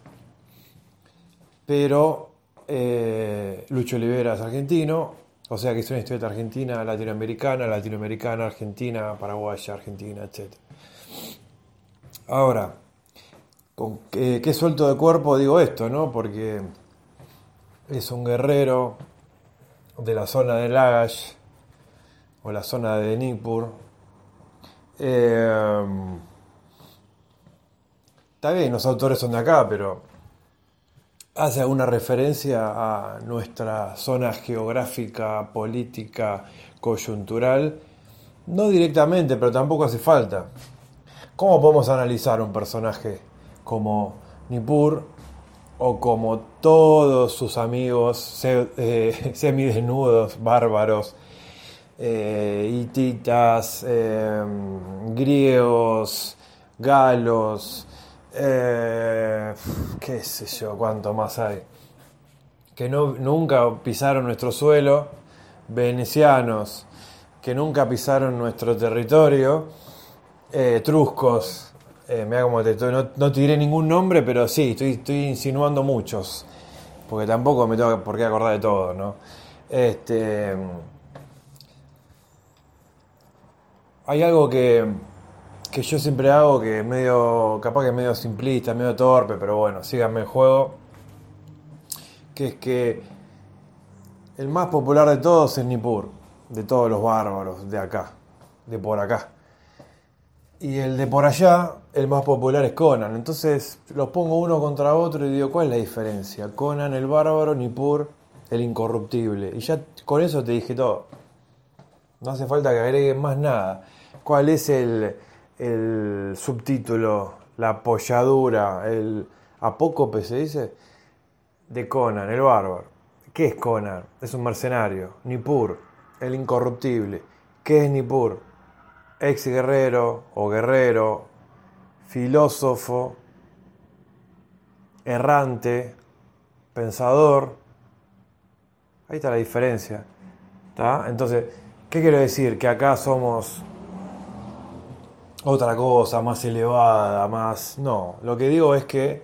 Pero eh, Lucho Olivera es argentino, o sea que es una historieta argentina, latinoamericana, latinoamericana, argentina, paraguaya, argentina, etcétera. Ahora, con qué, qué suelto de cuerpo digo esto, ¿no? Porque es un guerrero de la zona de Lagash o la zona de Nippur. Eh, está bien, los autores son de acá, pero hace alguna referencia a nuestra zona geográfica, política, coyuntural. No directamente, pero tampoco hace falta. ¿Cómo podemos analizar un personaje como Nippur o como todos sus amigos se, eh, semidesnudos, bárbaros, eh, hititas, eh, griegos, galos, eh, qué sé yo, cuánto más hay, que no, nunca pisaron nuestro suelo, venecianos, que nunca pisaron nuestro territorio, eh, etruscos, eh, mirá como te, no, no tiré ningún nombre, pero sí, estoy, estoy insinuando muchos, porque tampoco me tengo por qué acordar de todo, ¿no? Este, hay algo que, que yo siempre hago, que es medio, capaz que es medio simplista, medio torpe, pero bueno, síganme el juego, que es que el más popular de todos es Nippur, de todos los bárbaros de acá, de por acá. Y el de por allá, el más popular es Conan. Entonces los pongo uno contra otro y digo, ¿cuál es la diferencia? Conan el bárbaro, Nippur el incorruptible. Y ya con eso te dije todo. No hace falta que agreguen más nada. ¿Cuál es el, el subtítulo, la apoyadura, el apócope se dice? De Conan, el bárbaro. ¿Qué es Conan? Es un mercenario. Nippur, el incorruptible. ¿Qué es Nippur? Ex guerrero o guerrero, filósofo, errante, pensador. Ahí está la diferencia. ¿Tá? Entonces, ¿qué quiero decir? Que acá somos otra cosa, más elevada, más... No, lo que digo es que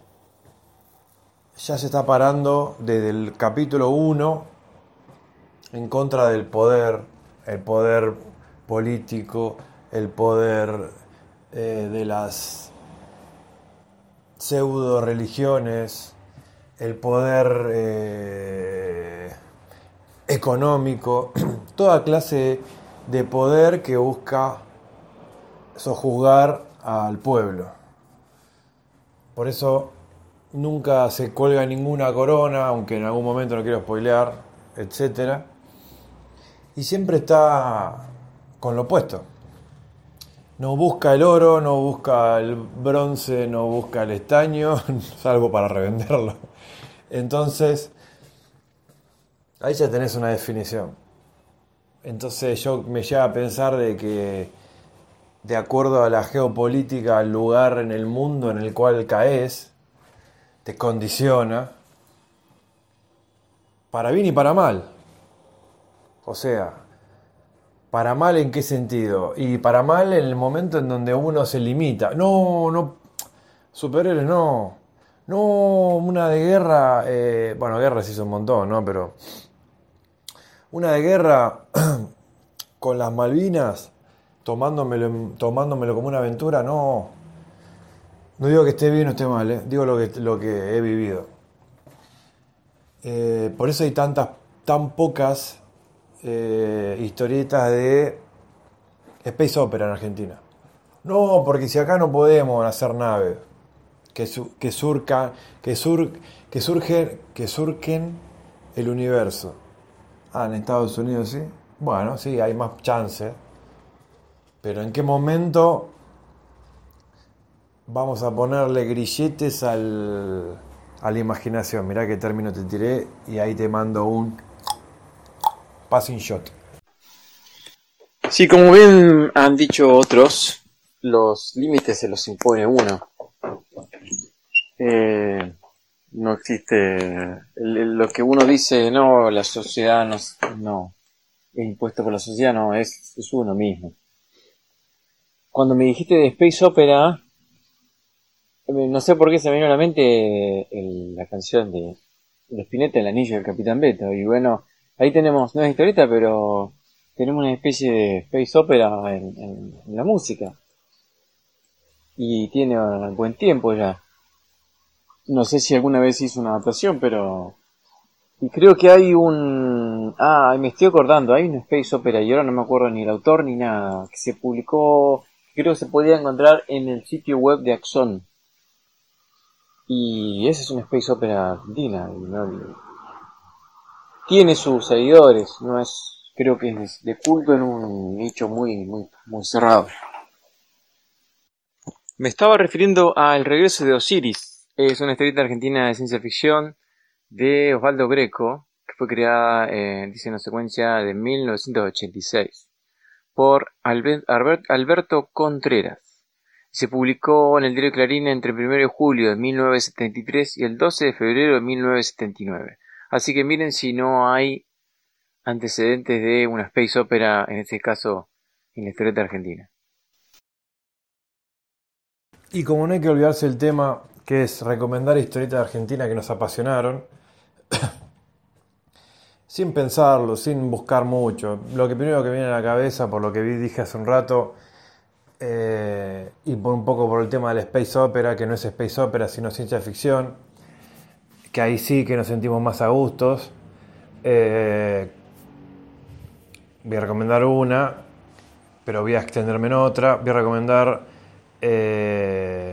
ya se está parando desde el capítulo uno en contra del poder, el poder político, el poder eh, de las pseudo religiones, el poder eh, económico, toda clase de poder que busca sojuzgar al pueblo. Por eso nunca se cuelga ninguna corona, aunque en algún momento no quiero spoilear, etcétera. Y siempre está con lo opuesto. No busca el oro, no busca el bronce, no busca el estaño, salvo para revenderlo. Entonces, ahí ya tenés una definición. Entonces yo me lleva a pensar de que, de acuerdo a la geopolítica, al lugar en el mundo en el cual caes, te condiciona para bien y para mal. O sea, ¿para mal en qué sentido? Y para mal en el momento en donde uno se limita. No, no, superhéroes no. No, una de guerra, eh, bueno, guerra se hizo un montón, ¿no? Pero una de guerra con las Malvinas, tomándomelo, tomándomelo como una aventura, no. No digo que esté bien o esté mal, ¿eh? Digo lo que, lo que he vivido. Eh, por eso hay tantas, tan pocas eh, historietas de Space Opera en Argentina. No, porque si acá no podemos hacer naves que, su, que surcan, que, sur, que surgen, que surquen el universo. Ah, en Estados Unidos sí. Bueno, sí, hay más chance. Pero ¿en qué momento vamos a ponerle grilletes al, a la imaginación? Mirá qué término te tiré y ahí te mando un passing shot. Sí, como bien han dicho otros, los límites se los impone uno. Eh, no existe el- el- lo que uno dice, no, la sociedad no, no es impuesto por la sociedad, no, es, es uno mismo. Cuando me dijiste de Space Opera, eh, no sé por qué se me vino a la mente el- la canción de, de Spinetta, El anillo del Capitán Beto. Y bueno, ahí tenemos, no es historieta, pero tenemos una especie de Space Opera en, en- en la música. Y tiene eh, buen tiempo ya. No sé si alguna vez hizo una adaptación, pero... Y creo que hay un... Ah, me estoy acordando, hay un Space Opera y ahora no me acuerdo ni el autor ni nada, que se publicó, creo que se podía encontrar en el sitio web de Axon. Y ese es una Space Opera argentina. Y no- tiene sus seguidores, no es, creo que es de culto en un nicho muy, muy, muy cerrado. Me estaba refiriendo a El regreso de Osiris. Es una historieta argentina de ciencia ficción de Osvaldo Greco, que fue creada, eh, dice, en una secuencia de mil novecientos ochenta y seis por Albert, Albert- Alberto Contreras. Se publicó en el diario Clarín entre el primero de julio de mil novecientos setenta y tres y el doce de febrero de mil novecientos setenta y nueve. Así que miren si no hay antecedentes de una space opera, en este caso, en la historieta argentina. Y como no hay que olvidarse el tema que es recomendar historietas de Argentina que nos apasionaron, sin pensarlo, sin buscar mucho. Lo que primero que viene a la cabeza, por lo que vi, dije hace un rato, eh, y por un poco por el tema del space opera, que no es space opera sino ciencia ficción, que ahí sí que nos sentimos más a gustos. Eh, voy a recomendar una, pero voy a extenderme en otra. Voy a recomendar... Eh,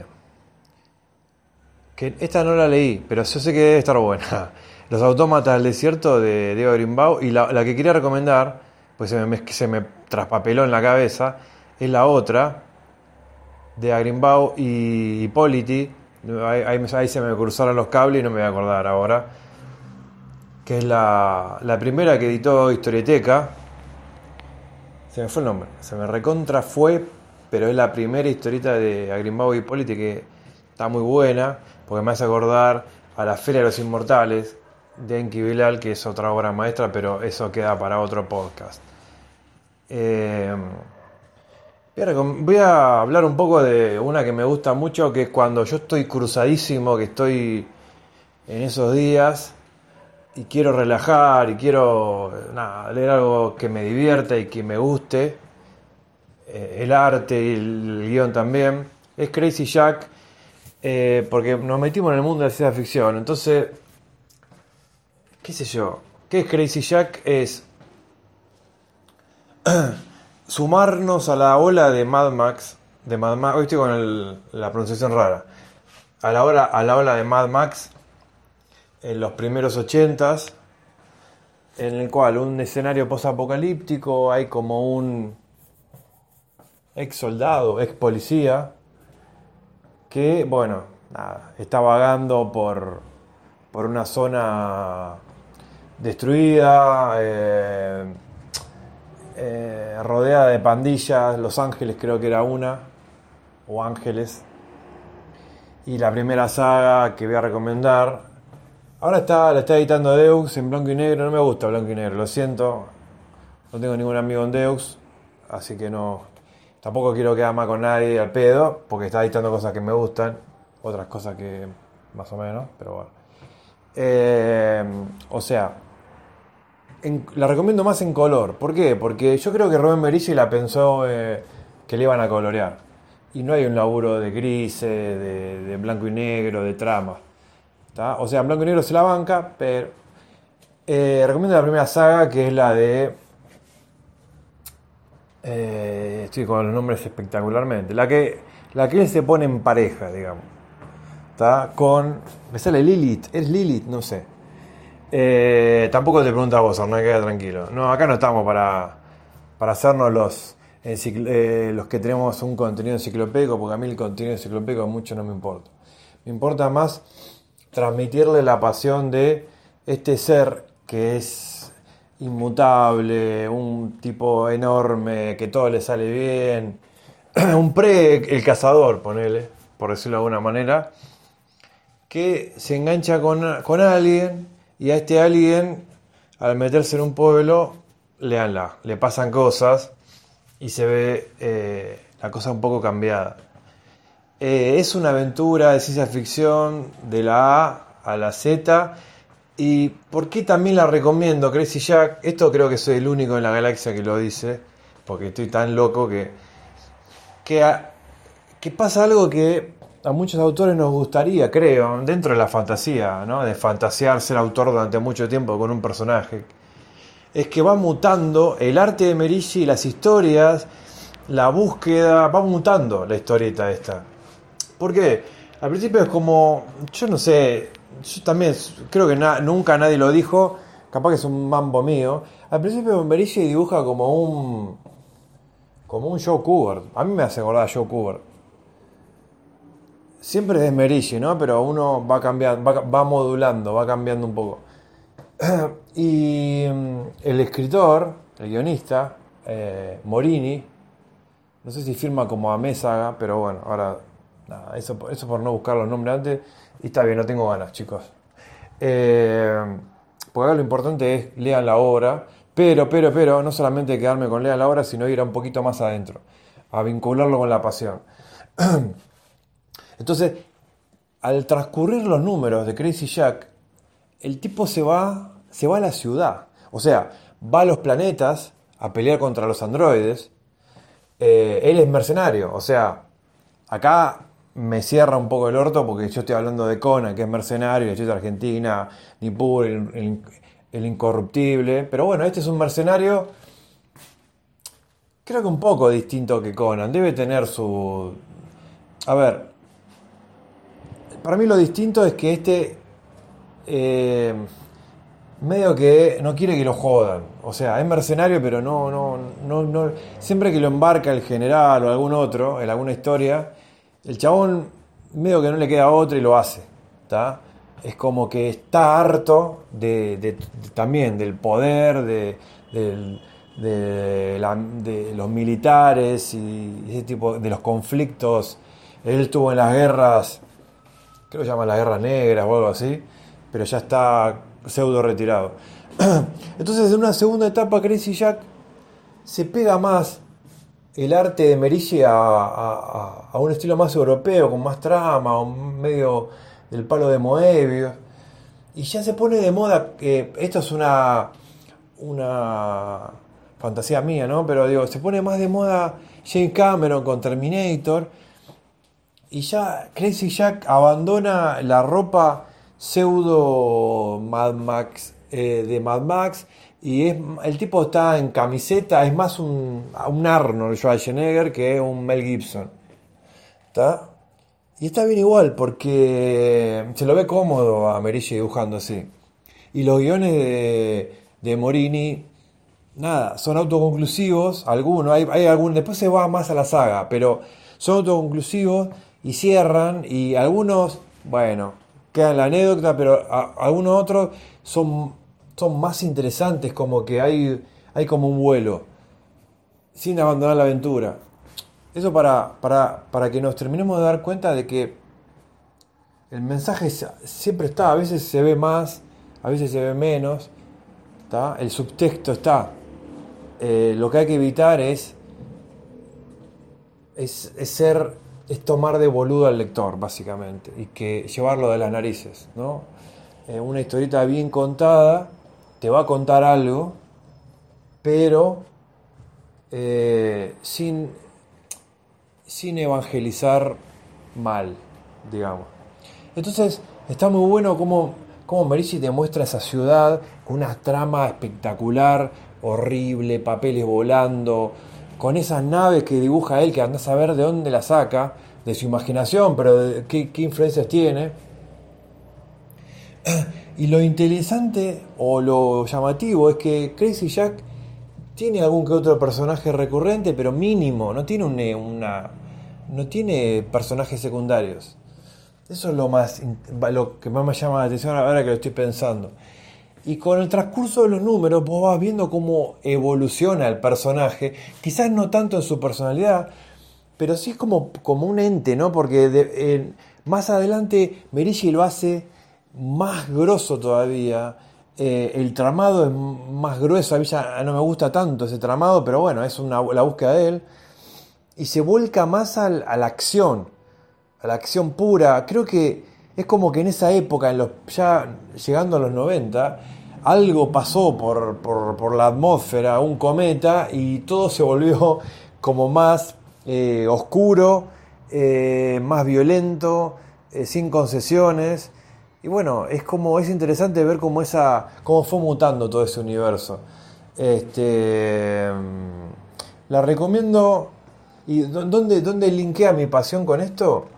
que esta no la leí, pero yo sé que debe estar buena. Los autómatas del desierto de Diego Grimbau. Y la, la que quería recomendar, pues se me, se me traspapeló en la cabeza, es la otra, de Agrimbau y Hipóliti. Ahí, ahí, ahí se me cruzaron los cables y no me voy a acordar ahora. Que es la, la primera que editó Historieteca. Se me fue el nombre, se me recontra fue, pero es la primera historieta de Agrimbau y Hipóliti que está muy buena, porque me hace acordar a la Feria de los Inmortales de Enki Bilal, que es otra obra maestra, pero eso queda para otro podcast. Eh, voy, a recom- voy a hablar un poco de una que me gusta mucho, que es cuando yo estoy cruzadísimo, que estoy en esos días y quiero relajar y quiero nada, leer algo que me divierta y que me guste, eh, el arte y el, el guión también, es Crazy Jack, eh, porque nos metimos en el mundo de la ciencia ficción. Entonces, qué sé yo, ¿qué es Crazy Jack? Es sumarnos a la ola de Mad Max, de Mad Max, hoy estoy con el- la pronunciación rara, a la, ola, a la ola de Mad Max en los primeros ochentas, en el cual un escenario posapocalíptico, hay como un ex soldado, ex policía, que, bueno, nada, está vagando por, por una zona destruida, eh, eh, rodeada de pandillas. Los Ángeles creo que era una, o Ángeles. Y la primera saga que voy a recomendar Ahora está, la está editando Deux en blanco y negro. No me gusta blanco y negro, lo siento. No tengo ningún amigo en Deux, así que no. Tampoco quiero quedar mal con nadie al pedo, porque está editando cosas que me gustan, otras cosas que más o menos, pero bueno. Eh, o sea, en, la recomiendo más en color. ¿Por qué? Porque yo creo que Rubén Merigi la pensó eh, que le iban a colorear. Y no hay un laburo de grises, de, de blanco y negro, de trama. ¿Tá? O sea, en blanco y negro se la banca, pero eh, recomiendo la primera saga, que es la de... Eh, estoy con los nombres espectacularmente. La que, la que él se pone en pareja, digamos. ¿Tá? Con... Me sale Lilith. ¿Es Lilith? No sé. Eh, tampoco te pregunto a vos, Hernán, queda tranquilo. No, acá no estamos para, para hacernos los, encicl- eh, los que tenemos un contenido enciclopédico, porque a mí el contenido enciclopédico mucho no me importa. Me importa más transmitirle la pasión de este ser que es inmutable, un tipo enorme, que todo le sale bien, un pre el cazador, ponele, por decirlo de alguna manera, que se engancha con, con alguien, y a este alguien, al meterse en un pueblo, léanla, le pasan cosas y se ve eh, la cosa un poco cambiada. Eh, es una aventura de ciencia ficción de la A a la Z. ¿Y por qué también la recomiendo, Crazy Jack? Esto creo que soy el único en la galaxia que lo dice, porque estoy tan loco que, que, a, que pasa algo que a muchos autores nos gustaría, creo, dentro de la fantasía, ¿no? De fantasear ser autor durante mucho tiempo con un personaje. Es que va mutando el arte de Merigi, las historias, la búsqueda, va mutando la historieta esta. ¿Por qué? Al principio es como, yo no sé, yo también creo que na, nunca nadie lo dijo, capaz que es un mambo mío. Al principio Merigi dibuja como un como un Joe Kubert. A mí me hace acordar a Joe Kubert. Siempre es de Merigi, ¿no? Pero uno va cambiando, va, va modulando, va cambiando un poco. Y el escritor, el guionista, eh, Morini, no sé si firma como Amézaga, pero bueno, ahora nada, eso, eso por no buscar los nombres antes. Y está bien, no tengo ganas, chicos. Eh, porque ahora lo importante es lean la obra, pero, pero, pero, no solamente quedarme con lean la obra, sino ir a un poquito más adentro, a vincularlo con la pasión. Entonces, al transcurrir los números de Crazy Jack, el tipo se va, se va a la ciudad. O sea, va a los planetas a pelear contra los androides. Eh, él es mercenario. O sea, acá me cierra un poco el orto porque yo estoy hablando de Conan, que es mercenario, y yo de Argentina, Nippur, el, el, el incorruptible. Pero bueno, este es un mercenario, creo que un poco distinto que Conan. Debe tener su... A ver... Para mí lo distinto es que este eh, medio que no quiere que lo jodan. O sea, es mercenario, pero no, no, no, no. Siempre que lo embarca el general o algún otro en alguna historia, el chabón medio que no le queda otra y lo hace. ¿Tá? Es como que está harto de, de, de también del poder, de, de, de, la, de los militares y ese tipo de los conflictos. Él estuvo en las guerras, creo que se llaman las guerras negras o algo así, pero ya está pseudo retirado. Entonces, en una segunda etapa, Crazy Jack se pega más el arte de Merigi a, a, a un estilo más europeo, con más trama, un medio del palo de Moebius, y ya se pone de moda, que esto es una una fantasía mía, ¿no? Pero digo, se pone más de moda James Cameron con Terminator, y ya Crazy Jack abandona la ropa pseudo Mad Max, eh, de Mad Max, y es, el tipo está en camiseta, es más un, un Arnold Schwarzenegger que un Mel Gibson. ¿Está? Y está bien igual, porque se lo ve cómodo a Merigi dibujando así. Y los guiones de, de Morini, nada, son autoconclusivos, algunos, hay, hay algún, después se va más a la saga, pero son autoconclusivos y cierran, y algunos, bueno, quedan la anécdota, pero a, algunos otros son, son más interesantes, como que hay, hay como un vuelo, sin abandonar la aventura. Eso para, para, para que nos terminemos de dar cuenta de que el mensaje siempre está, a veces se ve más, a veces se ve menos, ¿tá? El subtexto está. Eh, lo que hay que evitar es, es, es ser, es tomar de boludo al lector, básicamente, y que llevarlo de las narices, ¿no? Eh, una historieta bien contada te va a contar algo, pero eh, sin, sin evangelizar mal, digamos. Entonces está muy bueno cómo, cómo Merici te muestra esa ciudad con una trama espectacular, horrible, papeles volando, con esas naves que dibuja él, que andás a ver de dónde la saca, de su imaginación, pero de qué, qué influencias tiene. Y lo interesante o lo llamativo es que Crazy Jack tiene algún que otro personaje recurrente, pero mínimo, no tiene un, una, no tiene personajes secundarios. Eso es lo más, lo que más me llama la atención ahora que lo estoy pensando. Y con el transcurso de los números vos vas viendo cómo evoluciona el personaje, quizás no tanto en su personalidad, pero sí como, como un ente, ¿no? Porque de, eh, más adelante Merici lo hace más grosso todavía, eh, el tramado es más grueso, a mí ya no me gusta tanto ese tramado, pero bueno, es una, la búsqueda de él, y se vuelca más al, a la acción, a la acción pura. Creo que es como que en esa época, en los, ya llegando a los noventa, algo pasó por, por, por la atmósfera, un cometa, y todo se volvió como más eh, oscuro, eh, más violento, eh, sin concesiones. Y bueno, es como es interesante ver cómo esa cómo fue mutando todo ese universo. Este, la recomiendo. ¿Y dónde, dónde linkea mi pasión con esto?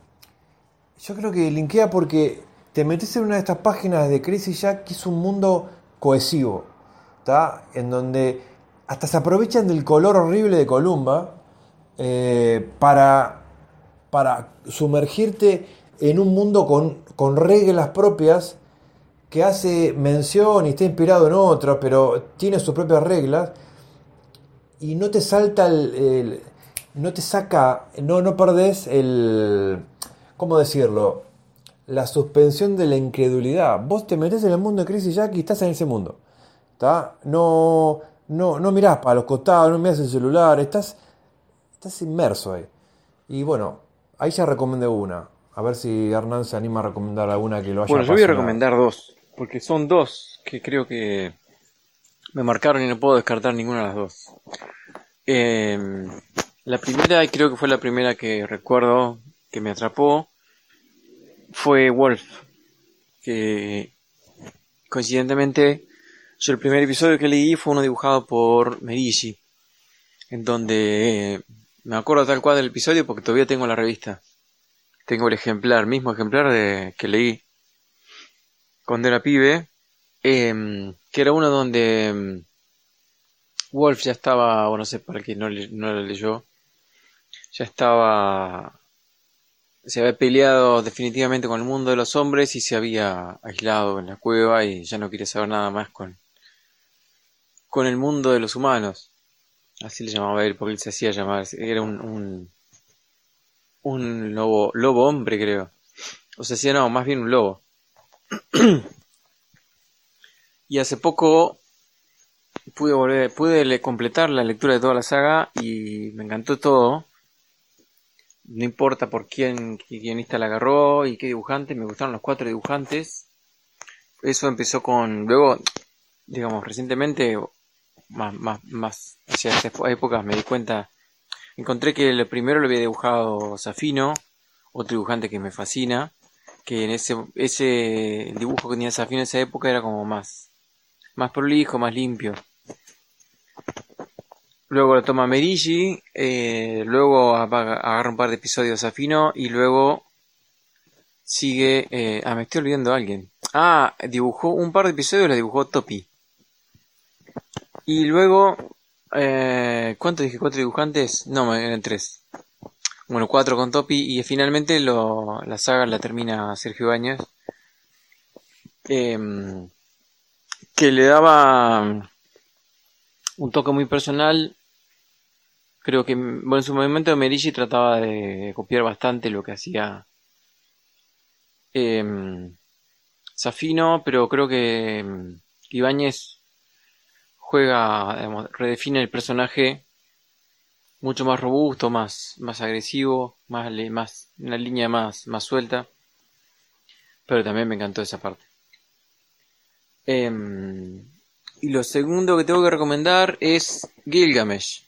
Yo creo que linkea porque te metes en una de estas páginas de Crazy Jack, que es un mundo cohesivo, ¿tá? En donde hasta se aprovechan del color horrible de Columba eh, para, para sumergirte en un mundo con, con reglas propias, que hace mención y está inspirado en otros, pero tiene sus propias reglas, y no te salta el, el no te saca, no, no perdés el, ¿cómo decirlo? La suspensión de la incredulidad. Vos te metés en el mundo de Crazy Jack y estás en ese mundo, ¿tá? No, no, no mirás para los costados, no mirás el celular, estás, estás inmerso ahí. Y bueno, ahí ya recomendé una. A ver si Hernán se anima a recomendar alguna que lo haya Bueno, yo voy a apasionado. recomendar dos, porque son dos que creo que me marcaron y no puedo descartar ninguna de las dos. Eh, la primera, y creo que fue la primera que recuerdo que me atrapó, fue Wolf, que coincidentemente yo el primer episodio que leí fue uno dibujado por Merici, en donde eh, me acuerdo tal cual del episodio porque todavía tengo la revista. Tengo el ejemplar, mismo ejemplar de que leí cuando era pibe, eh, que era uno donde eh, Wolf ya estaba, bueno, no sé, para quien no, le, no lo leyó, ya estaba, se había peleado definitivamente con el mundo de los hombres y se había aislado en la cueva y ya no quería saber nada más con, con el mundo de los humanos. Así le llamaba él, porque él se hacía llamar, era un... un un lobo, lobo hombre, creo. O sea, sí, no, más bien un lobo. Y hace poco pude volver, pude completar la lectura de toda la saga y me encantó todo. No importa por quién, qué guionista la agarró y qué dibujante, me gustaron los cuatro dibujantes. Eso empezó con, luego, digamos, recientemente, más, más, más hacia estas épocas me di cuenta. Encontré que el primero lo había dibujado Safino, otro dibujante que me fascina, que en ese ese dibujo que tenía Safino en esa época era como más, más prolijo, más limpio. Luego lo toma Merici, eh, luego agarra un par de episodios Safino y luego sigue... Eh, ah, me estoy olvidando de alguien. Ah, dibujó un par de episodios, lo dibujó Topi. Y luego... Eh, ¿Cuánto dije? ¿Cuatro dibujantes? No, eran tres. Bueno, cuatro con Topi y finalmente lo, la saga la termina Sergio Ibáñez, eh, que le daba un toque muy personal. Creo que, bueno, en su momento Merici trataba de copiar bastante lo que hacía Eh, Safino, pero creo que eh, Ibáñez juega, digamos, redefine el personaje mucho más robusto, más, más agresivo, más, le- más, una línea más, más suelta, pero también me encantó esa parte. Em, y lo segundo que tengo que recomendar es Gilgamesh.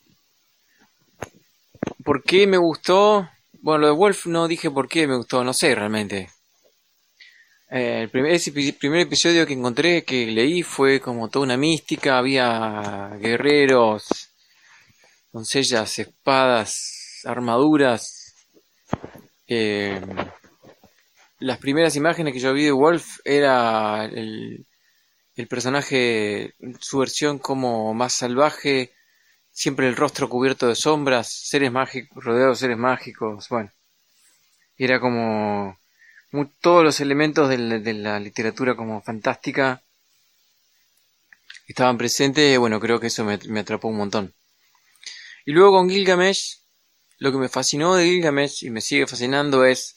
¿Por qué me gustó? Bueno, lo de Wolf no dije por qué me gustó, no sé realmente. Eh, el primer, ese epi- primer episodio que encontré, que leí, fue como toda una mística, había guerreros, doncellas, espadas, armaduras. Eh, las primeras imágenes que yo vi de Wolf era el, el personaje, su versión como más salvaje, siempre el rostro cubierto de sombras, seres mágicos, rodeados de seres mágicos, bueno, era como mu- todos los elementos de la, de la literatura como fantástica estaban presentes, bueno, creo que eso me, me atrapó un montón. Y luego con Gilgamesh, lo que me fascinó de Gilgamesh y me sigue fascinando es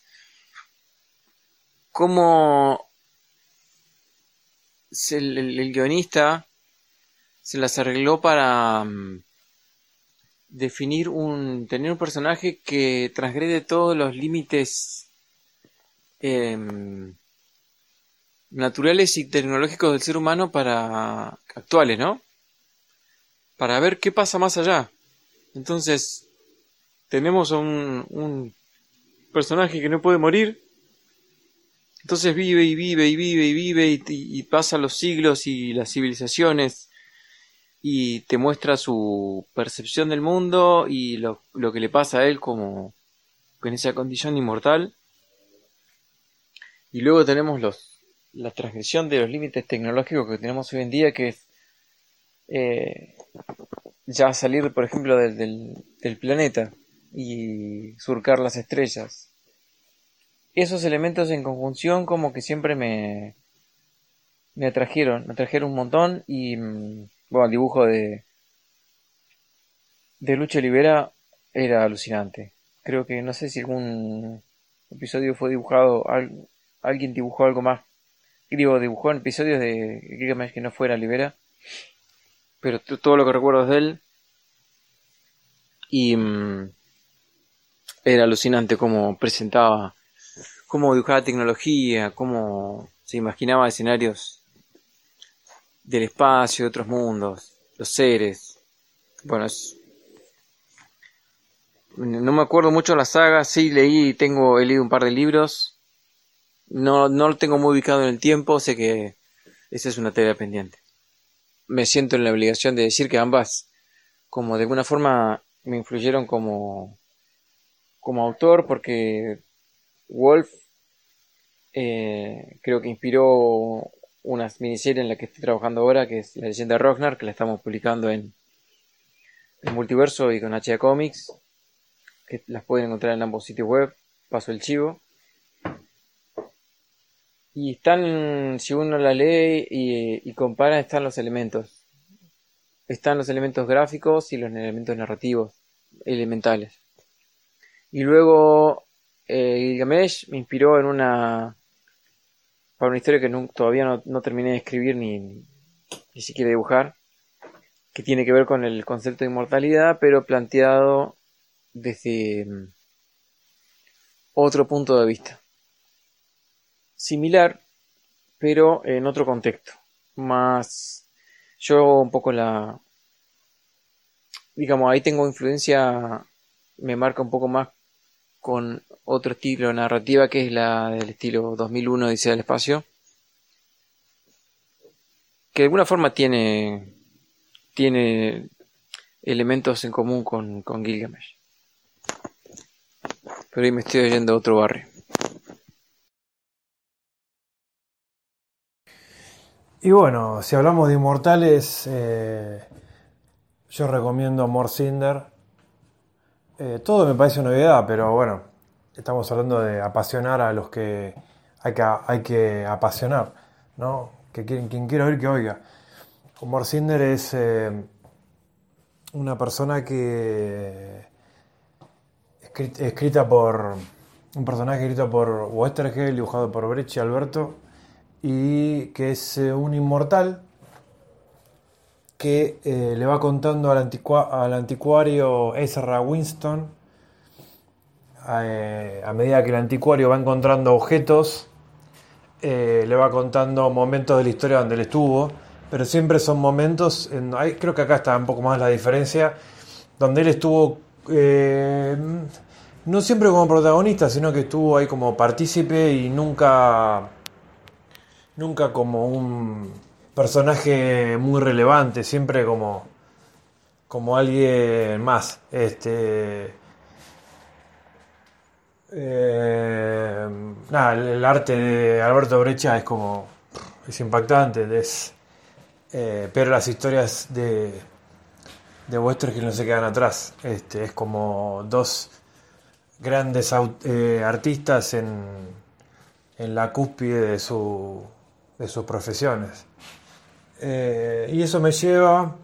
cómo se- el, el- el guionista se las arregló para mm, definir un, tener un personaje que transgrede todos los límites em, naturales y tecnológicos del ser humano para actuales, ¿no? Para ver qué pasa más allá. Entonces, tenemos a un, un personaje que no puede morir, entonces vive y vive y vive y vive y, y, y pasa los siglos y las civilizaciones y te muestra su percepción del mundo y lo, lo que le pasa a él como en esa condición inmortal. Y luego tenemos los la transgresión de los límites tecnológicos que tenemos hoy en día, que es eh, ya salir, por ejemplo, del, del, del planeta y surcar las estrellas. Esos elementos en conjunción como que siempre me, me atrajeron, me atrajeron un montón y mm, bueno, el dibujo de, de Lucha Libera era alucinante. Creo que no sé si algún episodio fue dibujado, al, alguien dibujó algo más, digo, dibujó en episodios de Gilgamesh que no fuera Libera, pero t- todo lo que recuerdo es de él y mm, era alucinante cómo presentaba, cómo dibujaba tecnología, cómo se imaginaba escenarios del espacio, de otros mundos, los seres. Bueno, es, no me acuerdo mucho de la saga, sí leí, tengo, he leído un par de libros, no, no lo tengo muy ubicado en el tiempo, sé que esa es una tarea pendiente. Me siento en la obligación de decir que ambas, como de alguna forma, me influyeron como, como autor, porque Wolf eh, creo que inspiró una miniserie en la que estoy trabajando ahora, que es La leyenda de Ragnar, que la estamos publicando en, en Multiverso y con H D Comics, que las pueden encontrar en ambos sitios web, paso el chivo. Y están, si uno la lee y, y compara, están los elementos. Están los elementos gráficos y los elementos narrativos elementales. Y luego eh, Gilgamesh me inspiró en una para una historia que no, todavía no, no terminé de escribir ni, ni siquiera dibujar, que tiene que ver con el concepto de inmortalidad, pero planteado desde mm, otro punto de vista. Similar, pero en otro contexto. Más, yo un poco la, digamos, ahí tengo influencia, me marca un poco más con otro estilo de narrativa que es la del estilo dos mil uno Odisea del Espacio, que de alguna forma tiene, tiene elementos en común con, con Gilgamesh. Pero ahí me estoy oyendo a otro barrio. Y bueno, si hablamos de inmortales, eh, yo recomiendo Mort Cinder. Eh, todo me parece una novedad, pero bueno, estamos hablando de apasionar a los que hay que, hay que apasionar, ¿no? Que quien, quien quiera oír, que oiga. Mort Cinder es eh, una persona que escrita por un personaje escrito por Westergel, dibujado por Brecci Alberto, y que es eh, un inmortal que eh, le va contando al, antiqua- al anticuario Ezra Winston, eh, a medida que el anticuario va encontrando objetos, eh, le va contando momentos de la historia donde él estuvo, pero siempre son momentos, en, hay, creo que acá está un poco más la diferencia, donde él estuvo, eh, no siempre como protagonista, sino que estuvo ahí como partícipe y nunca, nunca como un personaje muy relevante, siempre como, como alguien más. Este, eh, nada, el, el arte de Alberto Breccia es como, es impactante, es, eh, pero las historias de, de Westergel no se quedan atrás. Este, es como dos grandes aut- eh, artistas en, en la cúspide de, su, de sus profesiones. Eh, y eso me lleva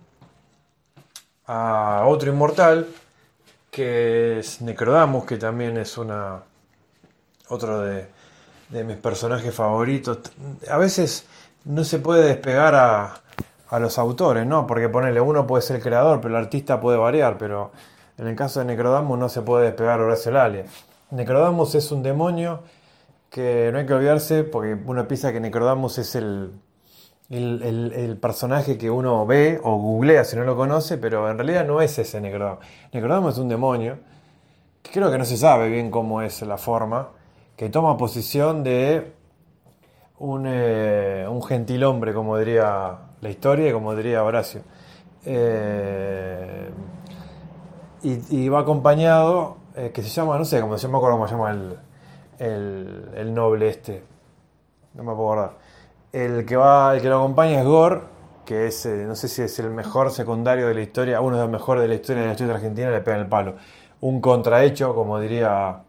a otro inmortal, que es Necrodamus, que también es una otro de, de mis personajes favoritos. A veces no se puede despegar a, a los autores, ¿no? Porque ponele, uno puede ser el creador, pero el artista puede variar, pero en el caso de Necrodamus no se puede despegar Horacio Lalia. Necrodamus es un demonio que no hay que olvidarse, porque uno piensa que Necrodamus es el El, el, el personaje que uno ve o googlea si no lo conoce, pero en realidad no es ese Necrodamus. Necrodamus es un demonio, que creo que no se sabe bien cómo es la forma, que toma posición de un, eh, un gentilhombre, como diría la historia y como diría Horacio. Eh, y, y va acompañado, eh, que se llama, no sé, como se me acuerdo cómo se llama el, el, el noble este, no me puedo acordar. El que va, el que lo acompaña es Gore, que es, eh, no sé si es el mejor secundario de la historia, uno de los mejores de la historia de la historia argentina, le pega el palo. Un contrahecho, como diría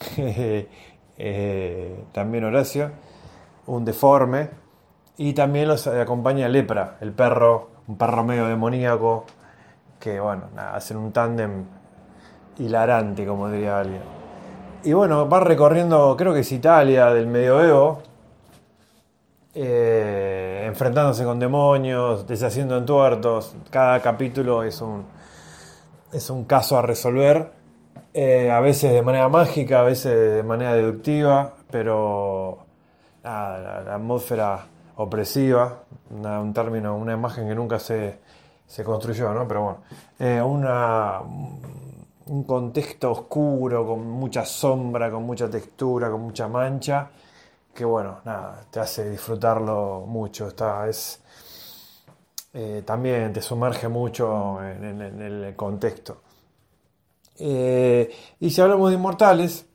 eh, también Horacio, un deforme, y también los acompaña Lepra, el perro, un perro medio demoníaco, que bueno, nada, hacen un tándem hilarante, como diría alguien. Y bueno, va recorriendo, creo que es Italia del medioevo, Eh, enfrentándose con demonios, deshaciendo entuertos. Cada capítulo es un, es un caso a resolver, eh, a veces de manera mágica, a veces de manera deductiva, pero nada, la, la atmósfera opresiva, una, un término, una imagen que nunca se, se construyó, ¿no? Pero bueno, eh, una, un contexto oscuro, con mucha sombra, con mucha textura, con mucha mancha, que bueno, nada, te hace disfrutarlo mucho. Está, es, eh, también te sumerge mucho en, en, en el contexto. Eh, y si hablamos de inmortales,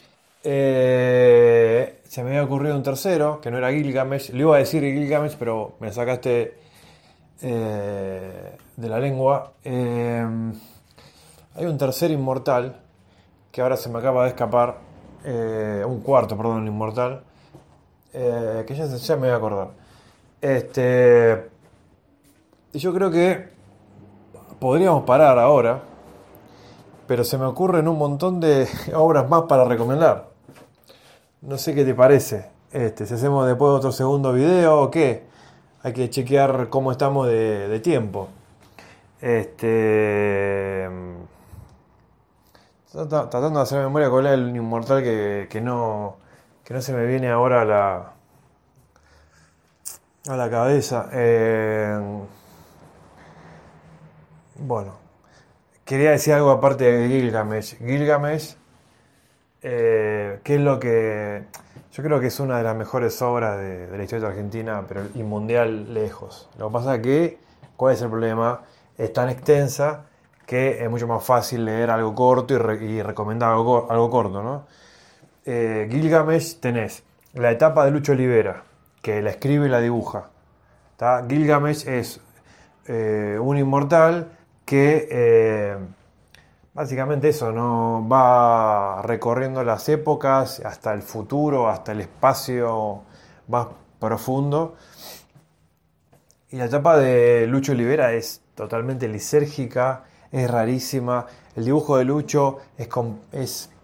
eh, se me había ocurrido un tercero, que no era Gilgamesh. Le iba a decir Gilgamesh, pero me sacaste eh, de la lengua. Eh, hay un tercer inmortal, que ahora se me acaba de escapar, eh, un cuarto, perdón, inmortal, Eh, que ya, ya me voy a acordar. Este, yo creo que podríamos parar ahora, pero se me ocurren un montón de obras más para recomendar. No sé qué te parece. Este, si hacemos después otro segundo video o qué. Hay que chequear cómo estamos de, de tiempo. Este, tratando de hacer memoria cuál es el inmortal que, que no. que no se me viene ahora a la, a la cabeza. Eh, bueno, quería decir algo aparte de Gilgamesh. Gilgamesh, eh, que es lo que yo creo que es una de las mejores obras de, de la historia argentina, pero y mundial lejos. Lo que pasa es que, ¿cuál es el problema? Es tan extensa que es mucho más fácil leer algo corto y, re, y recomendar algo, algo corto, ¿no? Eh, Gilgamesh tenés la etapa de Lucho Olivera, que la escribe y la dibuja. ¿Tá? Gilgamesh es eh, un inmortal que eh, básicamente eso, ¿no? Va recorriendo las épocas hasta el futuro, hasta el espacio más profundo. Y la etapa de Lucho Olivera es totalmente lisérgica, es rarísima. El dibujo de Lucho es, es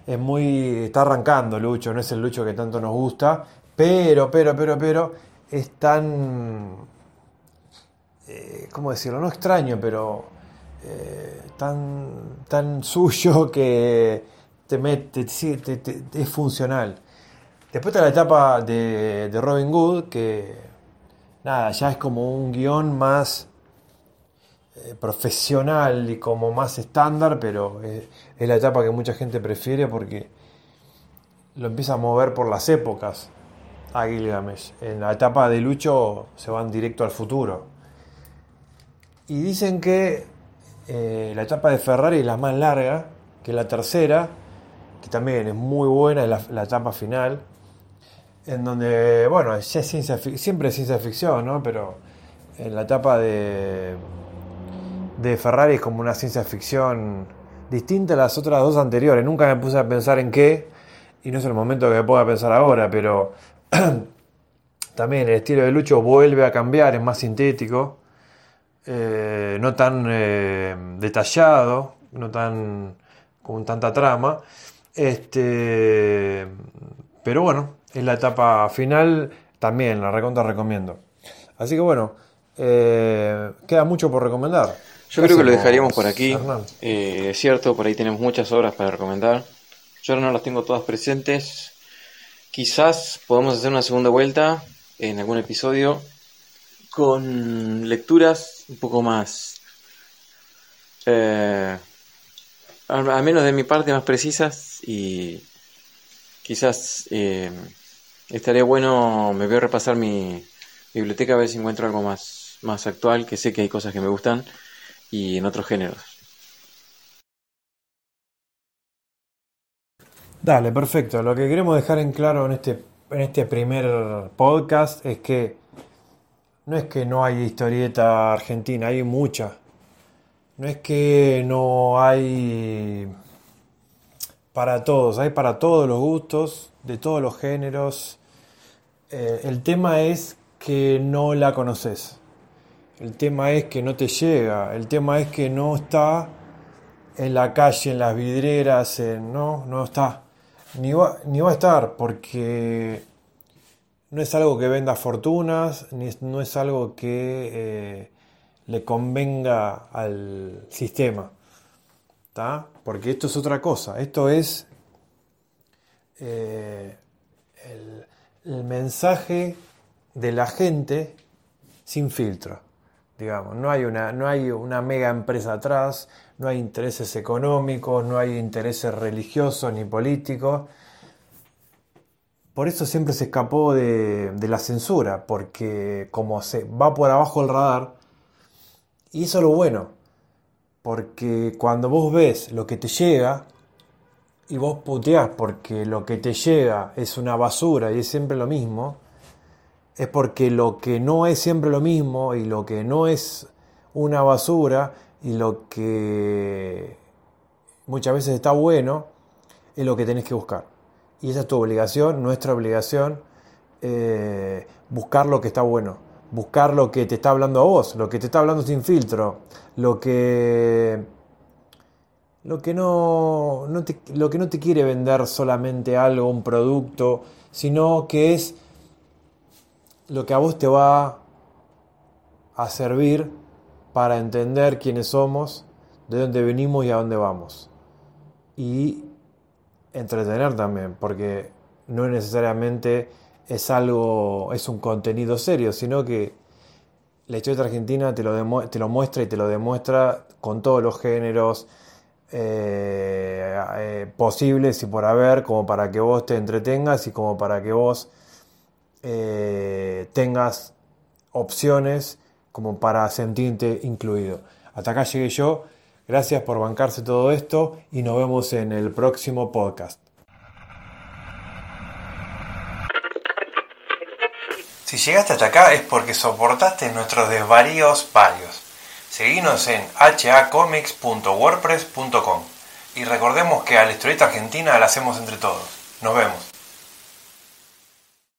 es muy, está arrancando Lucho, no es el Lucho que tanto nos gusta, pero, pero, pero, pero, es tan, eh, ¿cómo decirlo? No extraño, pero eh, tan, tan suyo que te mete, te, te, te, es funcional. Después está la etapa de, de Robin Hood, que nada, ya es como un guión más eh, profesional y como más estándar, pero eh, es la etapa que mucha gente prefiere porque lo empieza a mover por las épocas a Gilgamesh. En la etapa de Lucho se van directo al futuro. Y dicen que eh, la etapa de Ferrari es la más larga, que la tercera, que también es muy buena, es la, la etapa final, en donde, bueno, ya es ciencia, siempre es ciencia ficción, ¿no? Pero en la etapa de, de Ferrari es como una ciencia ficción distinta a las otras dos anteriores. Nunca me puse a pensar en qué, y no es el momento que me pueda pensar ahora, pero también el estilo de Lucho vuelve a cambiar, es más sintético, eh, no tan eh, detallado, no tan con tanta trama, este, pero bueno, es la etapa final, también la recontra recomiendo. Así que bueno, eh, queda mucho por recomendar. Yo creo que lo dejaríamos por aquí. Eh, es cierto, por ahí tenemos muchas obras para recomendar. Yo no las tengo todas presentes. Quizás podamos hacer una segunda vuelta en algún episodio con lecturas un poco más, eh, al, al menos de mi parte, más precisas, y quizás eh, estaría bueno, me voy a repasar mi biblioteca a ver si encuentro algo más, más actual, que sé que hay cosas que me gustan y en otros géneros. Dale, perfecto. Lo que queremos dejar en claro en este, en este primer podcast es que no es que no hay historieta argentina, hay mucha. No es que no hay para todos, hay para todos los gustos, de todos los géneros. Eh, el tema es que no la conoces. El tema es que no te llega. El tema es que no está en la calle, en las vidrieras, en, no, no está. Ni va, ni va a estar, porque no es algo que venda fortunas, ni es, no es algo que eh, le convenga al sistema, ¿tá? Porque esto es otra cosa, esto es eh, el, el mensaje de la gente sin filtro, digamos. No hay una, no hay una mega empresa atrás, no hay intereses económicos, no hay intereses religiosos ni políticos. Por eso siempre se escapó de, de la censura, porque como se va por abajo el radar, y eso es lo bueno, porque cuando vos ves lo que te llega, y vos puteás porque lo que te llega es una basura y es siempre lo mismo, es porque lo que no es siempre lo mismo, y lo que no es una basura, y lo que muchas veces está bueno, es lo que tenés que buscar. Y esa es tu obligación, nuestra obligación, eh, buscar lo que está bueno, buscar lo que te está hablando a vos, lo que te está hablando sin filtro, lo que, lo que, no, no te, lo que no te quiere vender solamente algo, un producto, sino que es lo que a vos te va a servir para entender quiénes somos, de dónde venimos y a dónde vamos. Y entretener también, porque no necesariamente es algo, es un contenido serio, sino que la historia argentina te lo, demu- te lo muestra y te lo demuestra con todos los géneros eh, eh, posibles y por haber, como para que vos te entretengas y como para que vos eh, tengas opciones como para sentirte incluido. Hasta acá llegué yo. Gracias por bancarse todo esto y nos vemos en el próximo podcast. Si llegaste hasta acá es porque soportaste nuestros desvaríos varios. Seguinos en h a comics punto wordpress punto com y recordemos que a la historieta argentina la hacemos entre todos. Nos vemos.